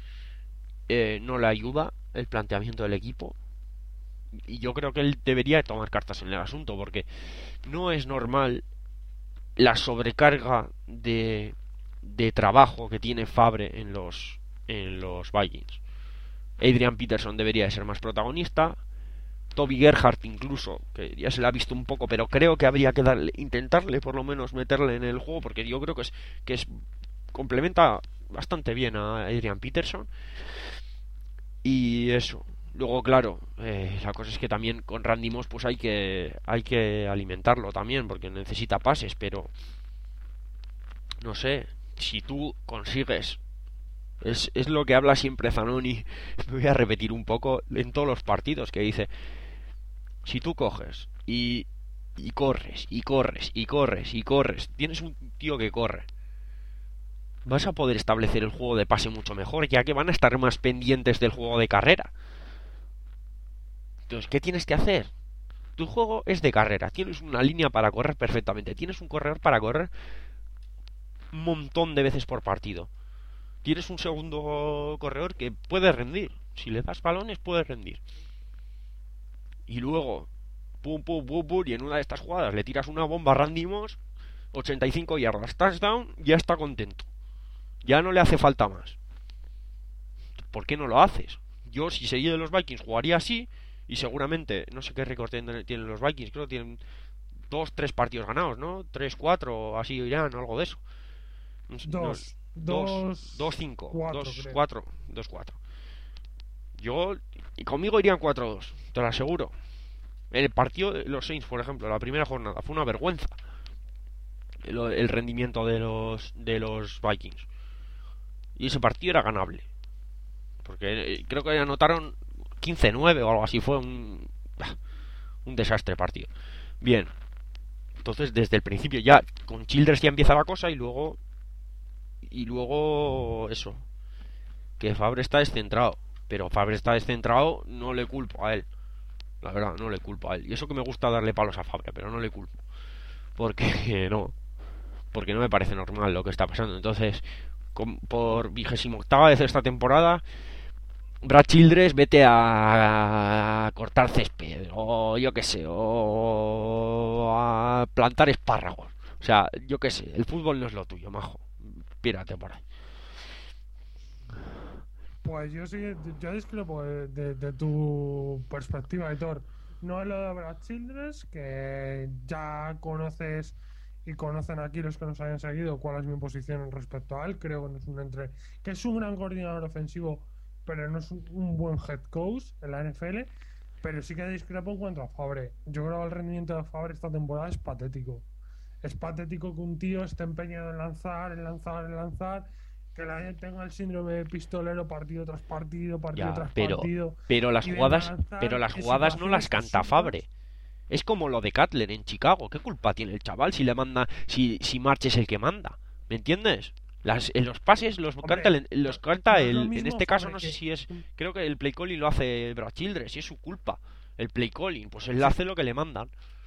Eh, no le ayuda el planteamiento del equipo. Y yo creo que él debería tomar cartas en el asunto, porque no es normal la sobrecarga de, de trabajo que tiene Fabre en los, en los Vikings. Adrian Peterson debería de ser más protagonista. Toby Gerhardt incluso, que ya se le ha visto un poco, pero creo que habría que darle, intentarle por lo menos meterle en el juego, porque yo creo que es que es complementa bastante bien a Adrian Peterson. Y eso. Luego, claro, eh, la cosa es que también con Randy Moss pues hay que hay que alimentarlo también, porque necesita pases, pero no sé, si tú consigues... Es, es lo que habla siempre Zanoni, me voy a repetir un poco en todos los partidos, que dice: si tú coges y, y corres, y corres, y corres, y corres, tienes un tío que corre, vas a poder establecer el juego de pase mucho mejor, ya que van a estar más pendientes del juego de carrera. Entonces, ¿qué tienes que hacer? Tu juego es de carrera, tienes una línea para correr perfectamente, tienes un corredor para correr un montón de veces por partido. Tienes un segundo corredor que puede rendir. Si le das balones, puede rendir. Y luego, pum, pum, pum, pum, y en una de estas jugadas le tiras una bomba a Randy Moss, ochenta y cinco yardas, touchdown, ya está contento. Ya no le hace falta más. ¿Por qué no lo haces? Yo, si seguía de los Vikings, jugaría así, y seguramente, no sé qué récord tienen los Vikings, creo que tienen dos, tres partidos ganados, ¿no? Tres, cuatro, así irán, algo de eso. No sé, no- Dos. dos, Dos. dos, cinco, cuatro, dos, creo. cuatro, dos, cuatro. Yo, y conmigo irían cuatro dos, te lo aseguro. El partido de los Saints, por ejemplo, la primera jornada, fue una vergüenza. El, el rendimiento de los, de los Vikings. Y ese partido era ganable. Porque eh, creo que anotaron quince nueve o algo así. Fue un, un desastre partido. Bien. Entonces, desde el principio ya con Childress ya empieza la cosa y luego... Y luego... Eso. Que Favre está descentrado. Pero Favre está descentrado, no le culpo a él. La verdad, no le culpo a él. Y eso que me gusta darle palos a Favre, pero no le culpo. Porque no. Porque no me parece normal lo que está pasando. Entonces, con, por vigésima octava vez esta temporada, Brad Childress, vete a, a cortar césped, o yo qué sé, o a plantar espárragos. O sea, yo qué sé, el fútbol no es lo tuyo, majo. Pírate por ahí. Pues yo sí, yo discrepo de, de, de tu perspectiva, Aitor. No es lo de Brad Childress, que ya conoces y conocen aquí los que nos hayan seguido cuál es mi posición respecto a él. Creo que no es un entre, que es un gran coordinador ofensivo, pero no es un, un buen head coach en la N F L. Pero sí que discrepo en cuanto a Favre. Yo creo que el rendimiento de Favre esta temporada es patético. Es patético que un tío esté empeñado en lanzar, en lanzar, en lanzar, que la gente tenga el síndrome de pistolero partido tras partido, partido Ya, tras pero, partido. pero las y venga jugadas, a lanzar pero las en jugadas no las situaciones canta absurdas. Favre. Es como lo de Cutler en Chicago. ¿Qué culpa tiene el chaval si le manda, si, si March es el que manda? ¿Me entiendes? Las, en los pases los Hombre, canta, el, los canta no es lo el, en mismo este caso Favre no sé que- si es, creo que el play calling lo hace Brad Childress y es su culpa. El play calling, pues él hace lo que le mandan.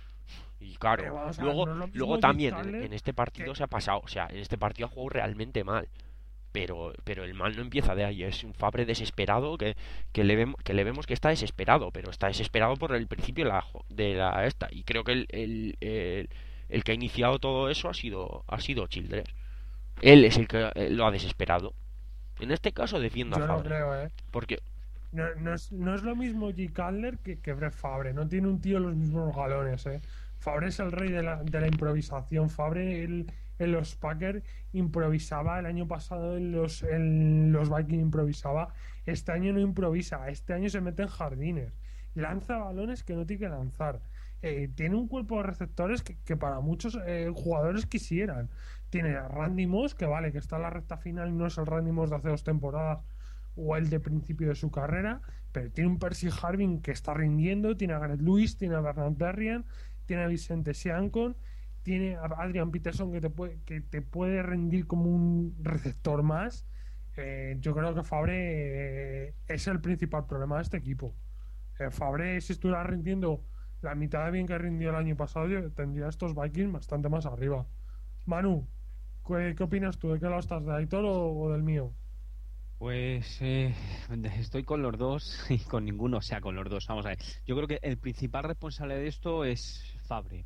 Y Pero claro, vamos a ver, luego, no es lo mismo luego Jake también en, Cutler en este partido que- se ha pasado, o sea, en este partido ha jugado realmente mal. Pero, pero el mal no empieza de ahí, es un Favre desesperado que, que, le vemos, que le vemos que está desesperado, pero está desesperado por el principio de la, jo- de la esta. Y creo que el, el, el, el que ha iniciado todo eso ha sido, ha sido Childress. Él es el que eh, lo ha desesperado. En este caso defiendo a Yo no Favre. creo, ¿eh? Porque, No, no, es, no es lo mismo G. Cutler que, que Brett Favre. No tiene un tío los mismos galones, ¿eh? Favre es el rey de la, de la improvisación. Favre él, en los Packers improvisaba. El año pasado en los, en los Vikings improvisaba. Este año no improvisa. Este año se mete en jardines. Lanza balones que no tiene que lanzar. Eh, tiene un cuerpo de receptores que, que para muchos eh, jugadores quisieran. Tiene a Randy Moss, que vale, que está en la recta final y no es el Randy Moss de hace dos temporadas o el de principio de su carrera, pero tiene un Percy Harvin que está rindiendo, tiene a Garrett Lewis, tiene a Bernard Berrian, tiene a Vicente Siancon, tiene a Adrian Peterson que te puede, que te puede rendir como un receptor más. Eh, yo creo que Favre eh, es el principal problema de este equipo. Eh, Favre, si estuviera rindiendo la mitad de bien que rindió el año pasado, yo tendría a estos Vikings bastante más arriba. Manu, ¿qué, qué opinas tú? ¿De qué lado estás? ¿De Aitor o, o del mío? Pues eh, estoy con los dos y con ninguno, o sea, con los dos. Vamos a ver. Yo creo que el principal responsable de esto es Favre.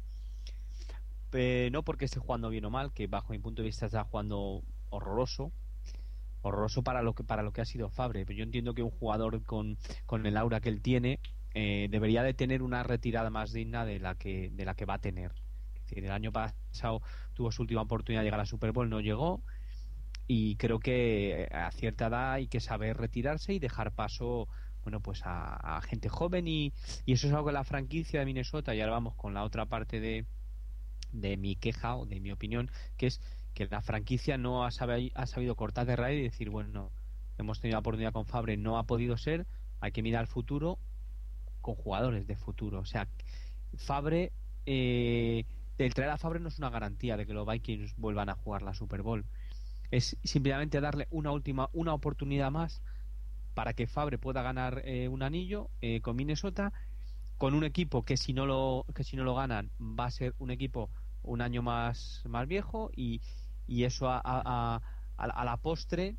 Eh, no porque esté jugando bien o mal, que bajo mi punto de vista está jugando horroroso. Horroroso para lo que para lo que ha sido Favre. Pero yo entiendo que un jugador con, con el aura que él tiene eh, debería de tener una retirada más digna de la que de la que va a tener. Es decir, el año pasado tuvo su última oportunidad de llegar a Super Bowl, no llegó. Y creo que a cierta edad hay que saber retirarse y dejar paso, bueno, pues a, a gente joven y, y eso es algo que la franquicia de Minnesota, y ahora vamos con la otra parte de, de mi queja o de mi opinión, que es que la franquicia no ha, sabe, ha sabido cortar de raíz y decir, bueno, hemos tenido la oportunidad con Favre, no ha podido ser, hay que mirar al futuro con jugadores de futuro. O sea, Favre, eh, el traer a Favre no es una garantía de que los Vikings vuelvan a jugar la Super Bowl. Es simplemente darle una última una oportunidad más para que Favre pueda ganar eh, un anillo eh, con Minnesota, con un equipo que si no lo que si no lo ganan va a ser un equipo un año más más viejo y, y eso a, a, a, a la postre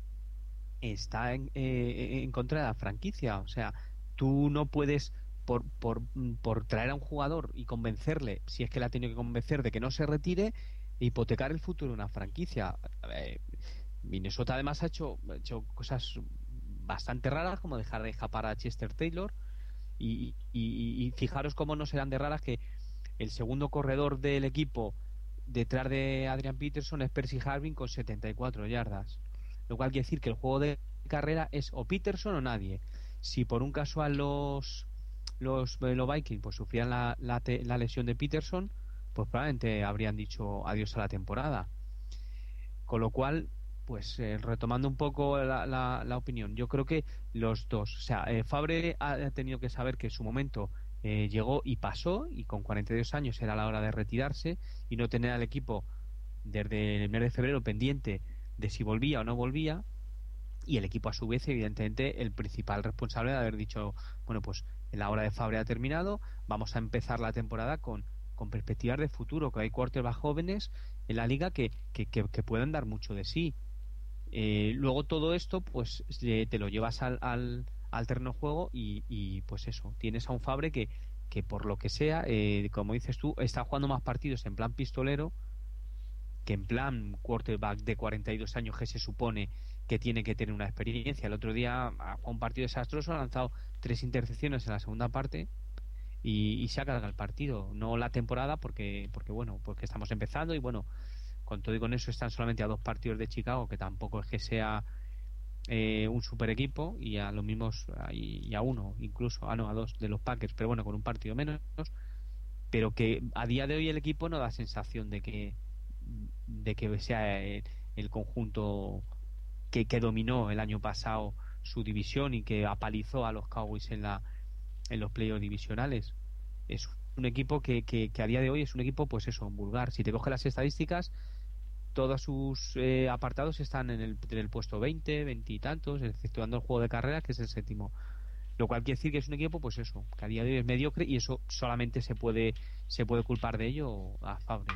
está en, eh, en contra de la franquicia. O sea, tú no puedes por, por, por traer a un jugador y convencerle, si es que le ha tenido que convencer de que no se retire, hipotecar el futuro de una franquicia. Eh, Minnesota además ha hecho, ha hecho cosas bastante raras, como dejar de escapar a Chester Taylor y, y, y fijaros cómo no serán de raras que El segundo corredor del equipo detrás de Adrian Peterson es Percy Harvin con setenta y cuatro yardas, lo cual quiere decir que el juego de carrera es o Peterson o nadie. Si por un casual los los, los Vikings pues sufrían la, la, la lesión de Peterson, pues probablemente habrían dicho adiós a la temporada. Con lo cual, pues eh, retomando un poco la, la, la opinión, yo creo que los dos, o sea, eh, Favre ha tenido que saber que su momento eh, llegó y pasó, y con cuarenta y dos años era la hora de retirarse y no tener al equipo desde el mes de febrero pendiente de si volvía o no volvía, y el equipo a su vez, evidentemente, el principal responsable de haber dicho, bueno, pues la hora de Favre ha terminado, vamos a empezar la temporada con, con perspectivas de futuro, que hay quarterbacks jóvenes en la liga que, que, que, que pueden dar mucho de sí. Eh, luego todo esto pues eh, te lo llevas al, al, al terreno de juego y, y pues eso, tienes a un Favre que, que por lo que sea, eh, como dices tú, está jugando más partidos en plan pistolero que en plan quarterback de cuarenta y dos años, que se supone que tiene que tener una experiencia. El otro día ha jugado un partido desastroso, ha lanzado tres intercepciones en la segunda parte y, y se ha cargado el partido, no la temporada, porque porque bueno, porque estamos empezando y bueno, con todo y con eso están solamente a dos partidos de Chicago, que tampoco es que sea eh, un super equipo, y a los mismos y, y a uno incluso, ah no, a dos de los Packers, pero bueno, con un partido menos, pero que a día de hoy el equipo no da sensación de que de que sea el, el conjunto que, que dominó el año pasado su división y que apalizó a los Cowboys en la en los playoffs divisionales. Es un equipo que, que, que a día de hoy es un equipo, pues eso, vulgar. Si te coges las estadísticas, todos sus eh, apartados están en el, en el puesto veinte, veinte y tantos, exceptuando el juego de carrera, que es el séptimo. Lo cual quiere decir que es un equipo, pues eso, que a día de hoy es mediocre, y eso solamente se puede se puede culpar de ello a Favre.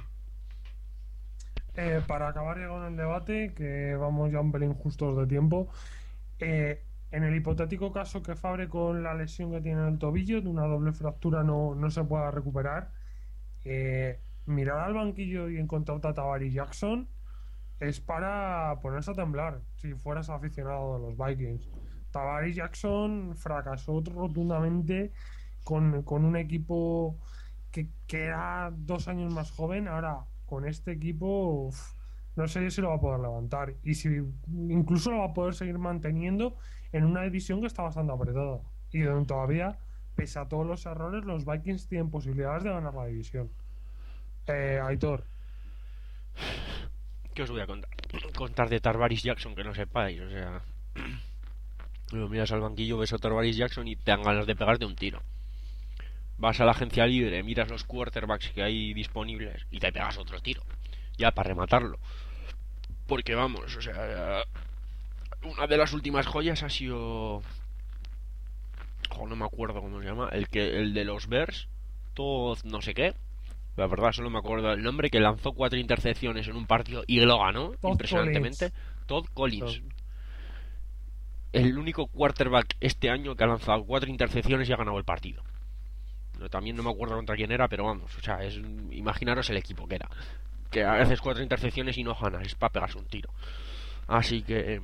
Eh, para acabar ya con el debate, que vamos ya un pelín justos de tiempo, eh, en el hipotético caso que Favre, con la lesión que tiene en el tobillo, de una doble fractura, no, no se pueda recuperar, eh, mirar al banquillo y encontrar a Tavares Jackson es para ponerse a temblar si fueras aficionado de los Vikings. Tavares Jackson fracasó rotundamente con, con un equipo que, que era dos años más joven. Ahora con este equipo uf, no sé si lo va a poder levantar, y si incluso lo va a poder seguir manteniendo en una división que está bastante apretada y donde todavía, pese a todos los errores, los Vikings tienen posibilidades de ganar la división. eh, Aitor, ¿qué os voy a contar? Contar de Tavares Jackson que no sepáis, o sea, lo miras al banquillo, ves a Tavares Jackson y te dan ganas de pegarte un tiro. Vas a la agencia libre, miras los quarterbacks que hay disponibles y te pegas otro tiro, ya para rematarlo. Porque vamos, o sea, una de las últimas joyas ha sido, jo, no me acuerdo cómo se llama, el que el de los Bears, todo no sé qué, la verdad solo me acuerdo del nombre, que lanzó cuatro intercepciones en un partido y lo ganó Todd impresionantemente. Collins. Todd Collins. Todd. El único quarterback este año que ha lanzado cuatro intercepciones y ha ganado el partido. También no me acuerdo contra quién era, pero vamos, o sea, es, imaginaros el equipo que era, que haces cuatro intercepciones y no ganas, es para pegarse un tiro. Así que,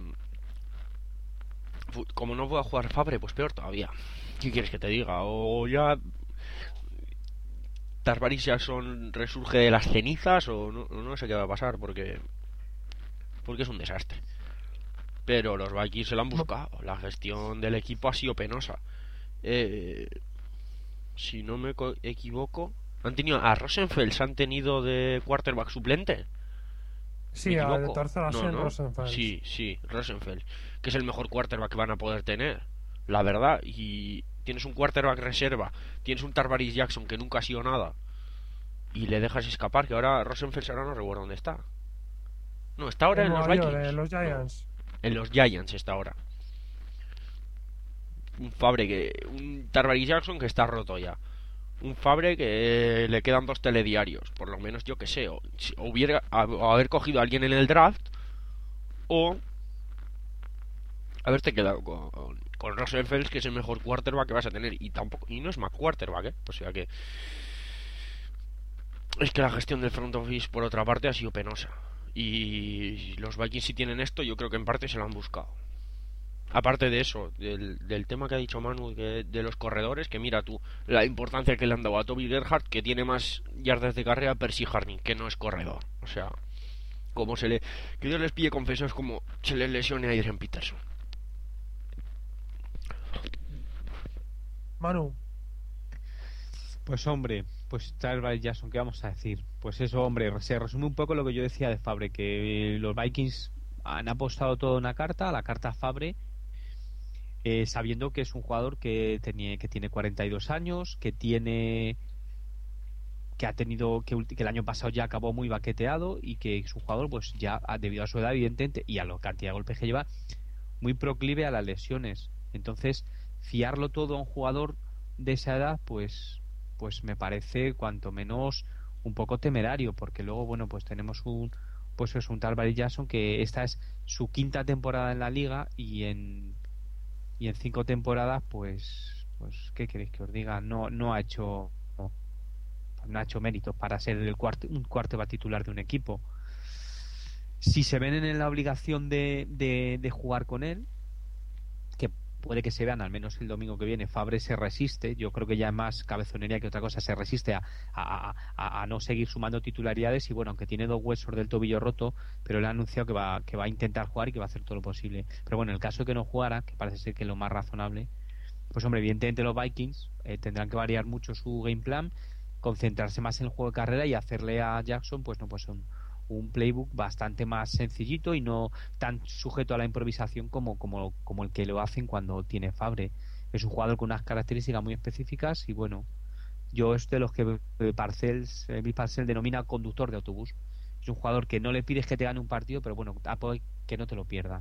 como no voy a jugar Favre, pues peor todavía. ¿Qué quieres que te diga? O ya Tavares Jackson resurge de las cenizas, o no, no sé qué va a pasar, porque porque es un desastre. Pero los Vikings se lo han buscado. La gestión del equipo ha sido penosa. Eh... Si no me equivoco, han tenido a Rosenfeld, han tenido de quarterback suplente. Sí, a de tercera no, no. Rosenfeld. Sí, sí, Rosenfeld, que es el mejor quarterback que van a poder tener, la verdad. Y tienes un quarterback reserva, tienes un Tavares Jackson que nunca ha sido nada, y le dejas escapar, que ahora Rosenfeld ahora no recuerdo dónde está. No, está ahora en, en los Vikings. En los Giants. No, en los Giants está ahora. Un Favre que... Un Tavares Jackson que está roto ya. Un Favre que le quedan dos telediarios. Por lo menos yo que sé. O, si hubiera a, o haber cogido a alguien en el draft. O haberte quedado con, con, con Rosenfeld, que es el mejor quarterback que vas a tener. Y tampoco y no es más quarterback, ¿eh? O sea que... Es que la gestión del front office, por otra parte, ha sido penosa. Y los Vikings, si tienen esto, yo creo que en parte se lo han buscado. aparte de eso, del, del tema que ha dicho Manu que, de los corredores, que mira tú la importancia que le han dado a Toby Gerhardt, que tiene más yardas de carrera, Percy Harvin, que no es corredor. O sea, como se le, que Dios les pille confeso, es como se les lesione a Adrian Peterson. Manu. Pues hombre, pues Charles Jackson, ¿qué vamos a decir? Pues eso, hombre, se resume un poco lo que yo decía de Fabre, que los Vikings han apostado toda una carta, la carta Fabre, eh, sabiendo que es un jugador que, tenía, que tiene cuarenta y dos años, que tiene que ha tenido que, que el año pasado ya acabó muy baqueteado y que es un jugador pues ya debido a su edad evidentemente y a la cantidad de golpes que lleva muy proclive a las lesiones. Entonces fiarlo todo a un jugador de esa edad pues pues me parece cuanto menos un poco temerario, porque luego bueno pues tenemos un pues es un tal Barry Jackson que esta es su quinta temporada en la liga y en y en cinco temporadas pues pues qué queréis que os diga, no no ha hecho no, no ha hecho méritos para ser el cuarto, un cuarto titular de un equipo. Si se ven en la obligación de, de, de jugar con él, que puede que se vean al menos el domingo que viene, Fabre se resiste, yo creo que ya más cabezonería que otra cosa, se resiste a, a, a, a no seguir sumando titularidades y bueno, aunque tiene dos huesos del tobillo roto, pero le ha anunciado que va, que va a intentar jugar y que va a hacer todo lo posible. Pero bueno, en el caso de que no jugara, que parece ser que es lo más razonable, pues hombre, evidentemente los Vikings eh, tendrán que variar mucho su game plan, concentrarse más en el juego de carrera y hacerle a Jackson pues no pues un un playbook bastante más sencillito y no tan sujeto a la improvisación como, como, como el que lo hacen cuando tiene Fabre. Es un jugador con unas características muy específicas y bueno, yo es de los que Parcells, Bill Parcells denomina conductor de autobús. Es un jugador que no le pides que te gane un partido, pero bueno, que no te lo pierda.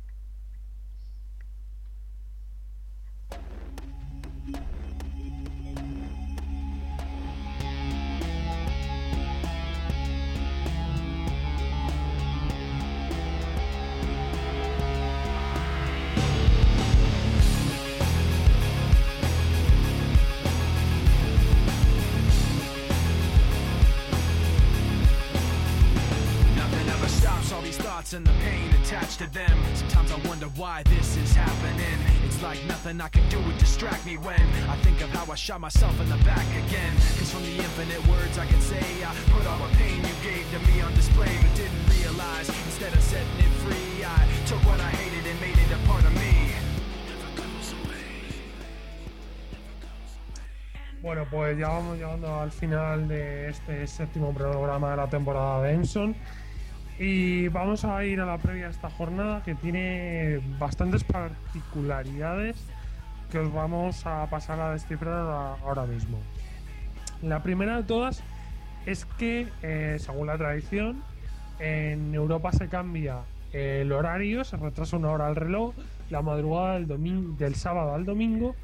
And the pain attached to them. Sometimes I wonder why this is happening. It's like nothing I can do would distract me when I think of how I shot myself in the back again. Cause from the infinite words I can say, I put all the pain you gave to me on display, but didn't realize instead of setting it free, I took what I hated and made it a part of me. Bueno, pues ya vamos llegando al final de este séptimo programa de la temporada de Enson. Y vamos a ir a la previa de esta jornada, que tiene bastantes particularidades que os vamos a pasar a descifrar ahora mismo. La primera de todas es que, eh, según la tradición, en Europa se cambia eh, el horario, se retrasa una hora el reloj, la madrugada del, domingo, del sábado al domingo.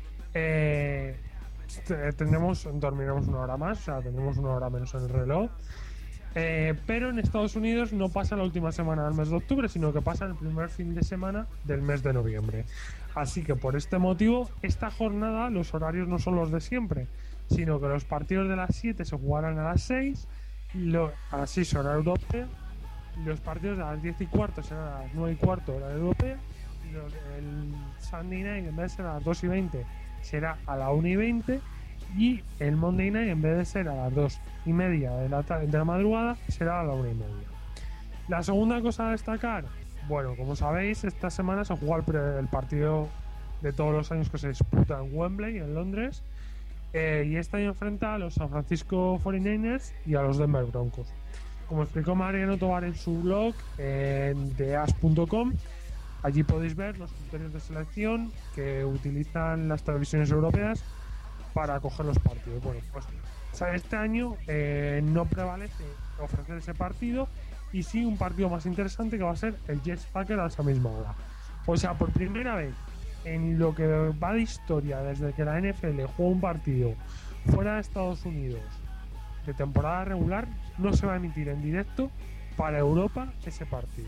Eh, tendremos, dormiremos una hora más, o sea, tendremos una hora menos en el reloj. Eh, pero en Estados Unidos no pasa la última semana del mes de octubre, sino que pasa el primer fin de semana del mes de noviembre. Así que por este motivo, esta jornada los horarios no son los de siempre, sino que los partidos de las siete se jugarán a las seis, lo, a las seis hora europea, los partidos de las diez y cuarto serán a las nueve y cuarto hora europea, y los, el Sunday Night en vez de ser a las dos y veinte será a la una y veinte, y el Monday Night en vez de ser a las dos y media de la, de la madrugada será a la una y media. La segunda cosa a destacar, bueno, como sabéis, esta semana se juega el, el partido de todos los años que se disputa en Wembley, en Londres, eh, y este año enfrenta a los San Francisco cuarenta y nueve ers y a los Denver Broncos. Como explicó Mariano Tovar en su blog en the as punto com, allí podéis ver los criterios de selección que utilizan las televisiones europeas para coger los partidos. Bueno, pues o sea, este año eh, no prevalece ofrecer ese partido y sí un partido más interesante que va a ser el Jets Packers a esa misma hora. O sea, por primera vez en lo que va de historia desde que la N F L juega un partido fuera de Estados Unidos de temporada regular, no se va a emitir en directo para Europa ese partido.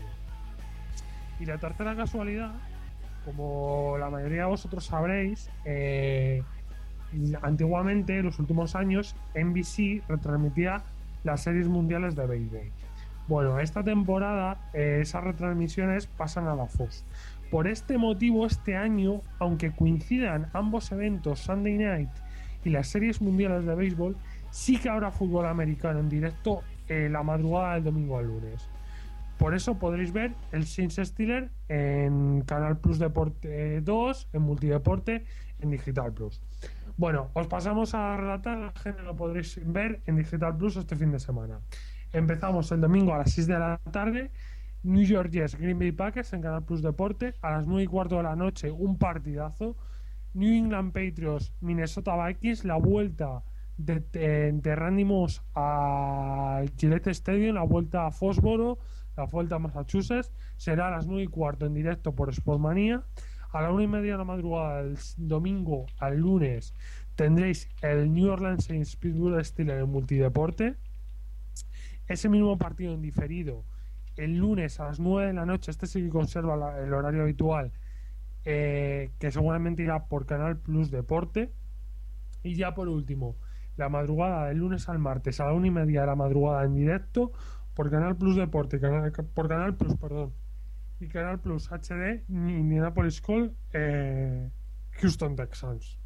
Y la tercera casualidad, como la mayoría de vosotros sabréis, eh, antiguamente, en los últimos años, N B C retransmitía las series mundiales de béisbol. Bueno, esta temporada eh, esas retransmisiones pasan a la Fox. Por este motivo, este año, aunque coincidan ambos eventos, Sunday Night y las series mundiales de béisbol, sí que habrá fútbol americano en directo eh, la madrugada del domingo al lunes. Por eso podréis ver el Saints Steelers en Canal Plus Deporte dos, en Multideporte, en Digital Plus. Bueno, os pasamos a relatar, la gente lo podréis ver en Digital Plus este fin de semana. Empezamos el domingo a las seis de la tarde, New York Jets, Green Bay Packers en Canal Plus Deporte. A las nueve y cuarto de la noche, un partidazo. New England Patriots, Minnesota Vikings, la vuelta de, de, de Randy Moss al Gillette Stadium, la vuelta a Foxborough, la vuelta a Massachusetts. Será a las nueve y cuarto en directo por Sportmania. A la una y media de la madrugada del domingo al lunes tendréis el New Orleans Saints Pittsburgh Steelers en Multideporte. Ese mismo partido en diferido el lunes a las nueve de la noche. Este sí que conserva la, el horario habitual, eh, que seguramente irá por Canal Plus Deporte. Y ya por último, la madrugada del lunes al martes a la una y media de la madrugada en directo por Canal Plus Deporte, canal, por Canal Plus, perdón, y Canal Plus H D, Indianapolis Colts, eh, Houston Texans.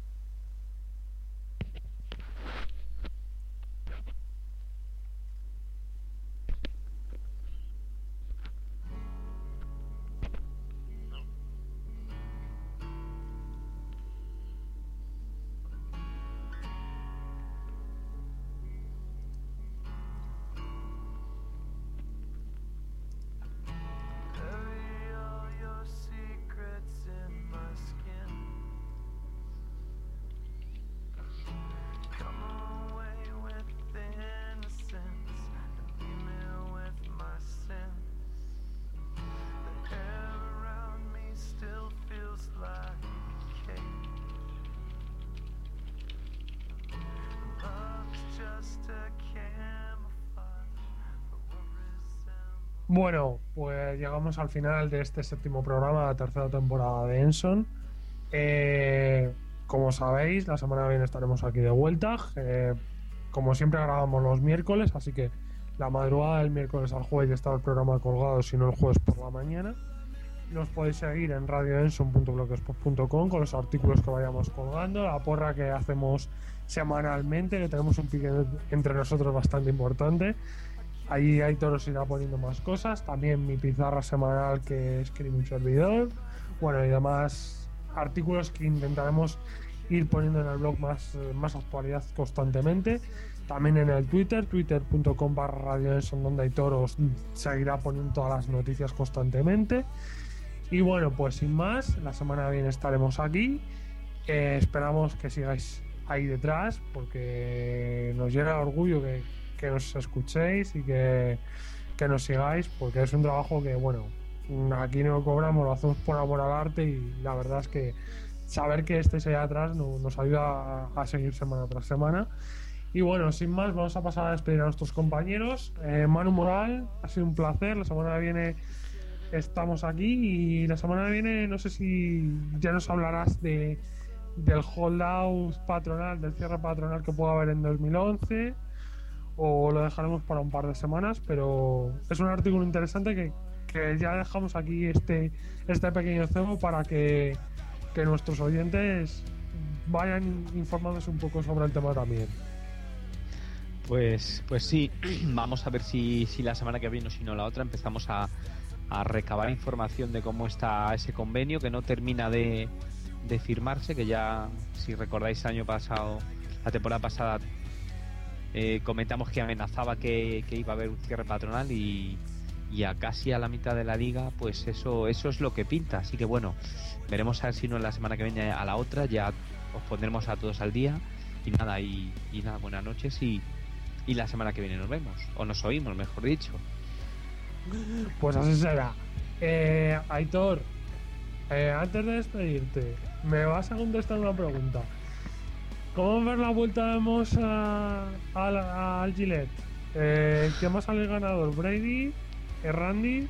Bueno, pues llegamos al final de este séptimo programa de la tercera temporada de Enson. Eh, como sabéis, la semana que viene estaremos aquí de vuelta. Eh, como siempre grabamos los miércoles, así que la madrugada del miércoles al jueves ya está el programa colgado, si no el jueves por la mañana. Nos podéis seguir en radio enson punto blogspot punto com con los artículos que vayamos colgando, la porra que hacemos semanalmente, que tenemos un pique entre nosotros bastante importante. Ahí Aitor os irá poniendo más cosas, también mi pizarra semanal que escribe un servidor, bueno, y demás artículos que intentaremos ir poniendo en el blog más, más actualidad constantemente. También en el Twitter, twitter punto com barra radio enson, donde Aitor os seguirá poniendo todas las noticias constantemente. Y bueno, pues sin más, la semana que viene estaremos aquí. Eh, esperamos que sigáis ahí detrás, porque nos llena de orgullo que, que nos escuchéis y que, que nos sigáis, porque es un trabajo que, bueno, aquí no cobramos, lo hacemos por amor al arte, y la verdad es que saber que estéis ahí atrás no, nos ayuda a, a seguir semana tras semana. Y bueno, sin más, vamos a pasar a despedir a nuestros compañeros. eh, Manu Moral, ha sido un placer. La semana que viene estamos aquí, y la semana que viene no sé si ya nos hablarás de del holdout patronal, del cierre patronal que pueda haber en dos mil once, o lo dejaremos para un par de semanas, pero es un artículo interesante que, que ya dejamos aquí este, este pequeño cebo para que, que nuestros oyentes vayan informándose un poco sobre el tema también. Pues, pues sí, vamos a ver si, si la semana que viene o si no la otra empezamos a, a recabar información de cómo está ese convenio que no termina de, de firmarse, que ya, si recordáis, el año pasado, la temporada pasada, eh, comentamos que amenazaba que, que iba a haber un cierre patronal, y, y a casi a la mitad de la liga, pues eso, eso es lo que pinta. Así que bueno, veremos a ver si no la semana que viene a la otra ya os pondremos a todos al día. Y nada, y, y nada, buenas noches, y Y la semana que viene nos vemos, o nos oímos, mejor dicho. Pues así será. eh, Aitor, eh, antes de despedirte, me vas a contestar una pregunta. ¿Cómo ver la vuelta de Moss a, a, a, al Gillette? Eh, ¿Quién va a salir ganador? ¿Brady? ¿Eh, ¿Randy?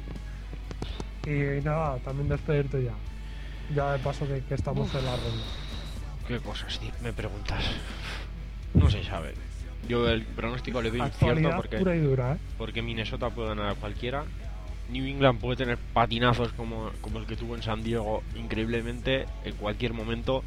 Y nada, también despedirte ya. Ya de paso que, que estamos Uf. en la ronda. ¿Qué cosas me preguntas? No se sabe. Yo el pronóstico le doy incierto porque, pura y dura, ¿eh? porque Minnesota puede ganar a cualquiera, New England puede tener patinazos como, como el que tuvo en San Diego increíblemente en cualquier momento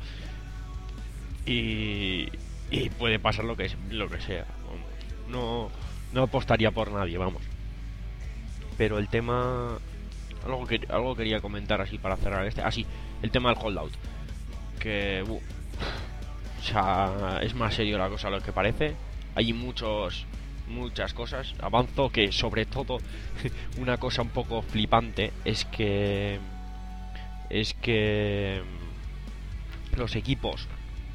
y, y puede pasar lo que lo que sea. No, no apostaría por nadie, vamos. Pero el tema, algo que algo quería comentar así para cerrar este, así, ah, el tema del holdout, que uh, o sea, es más serio la cosa de lo que parece. Hay muchos muchas cosas. Avanzo que sobre todo una cosa un poco flipante es que es que los equipos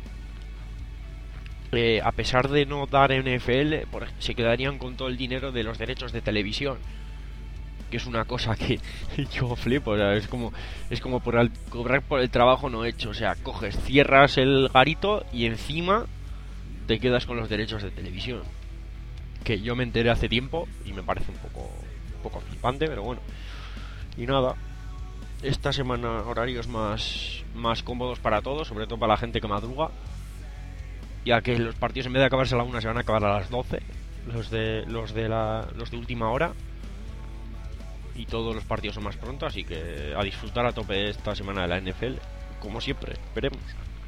eh, a pesar de no dar N F L por, se quedarían con todo el dinero de los derechos de televisión, que es una cosa que yo flipo. O sea, es como es como por el, cobrar por el trabajo no hecho. O sea, coges, cierras el garito y encima te quedas con los derechos de televisión, que yo me enteré hace tiempo y me parece un poco un poco flipante, pero bueno. Y nada, esta semana horarios más más cómodos para todos, sobre todo para la gente que madruga, ya que los partidos en vez de acabarse a la una se van a acabar a las doce, los de los de la los de última hora, y todos los partidos son más pronto, así que a disfrutar a tope esta semana de la N F L, como siempre, esperemos.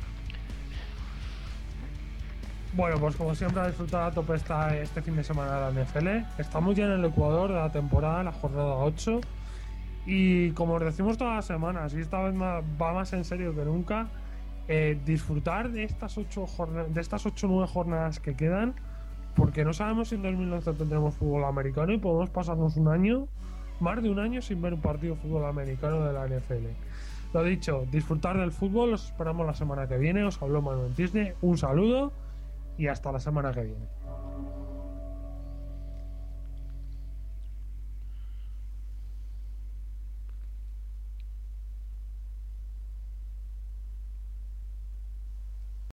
Bueno, pues como siempre, a disfrutar a tope esta, este fin de semana de la N F L. Estamos ya en el Ecuador de la temporada, la jornada ocho. Y como os decimos todas las semanas, y esta vez más, va más en serio que nunca, eh, disfrutar de estas ocho jornadas, de estas ocho o nueve jornadas que quedan, porque no sabemos si en dos mil once tendremos fútbol americano y podemos pasarnos un año, más de un año, sin ver un partido de fútbol americano de la N F L. Lo dicho, disfrutar del fútbol. Os esperamos la semana que viene. Os habló Manuel Disney. Un saludo y hasta la semana que viene.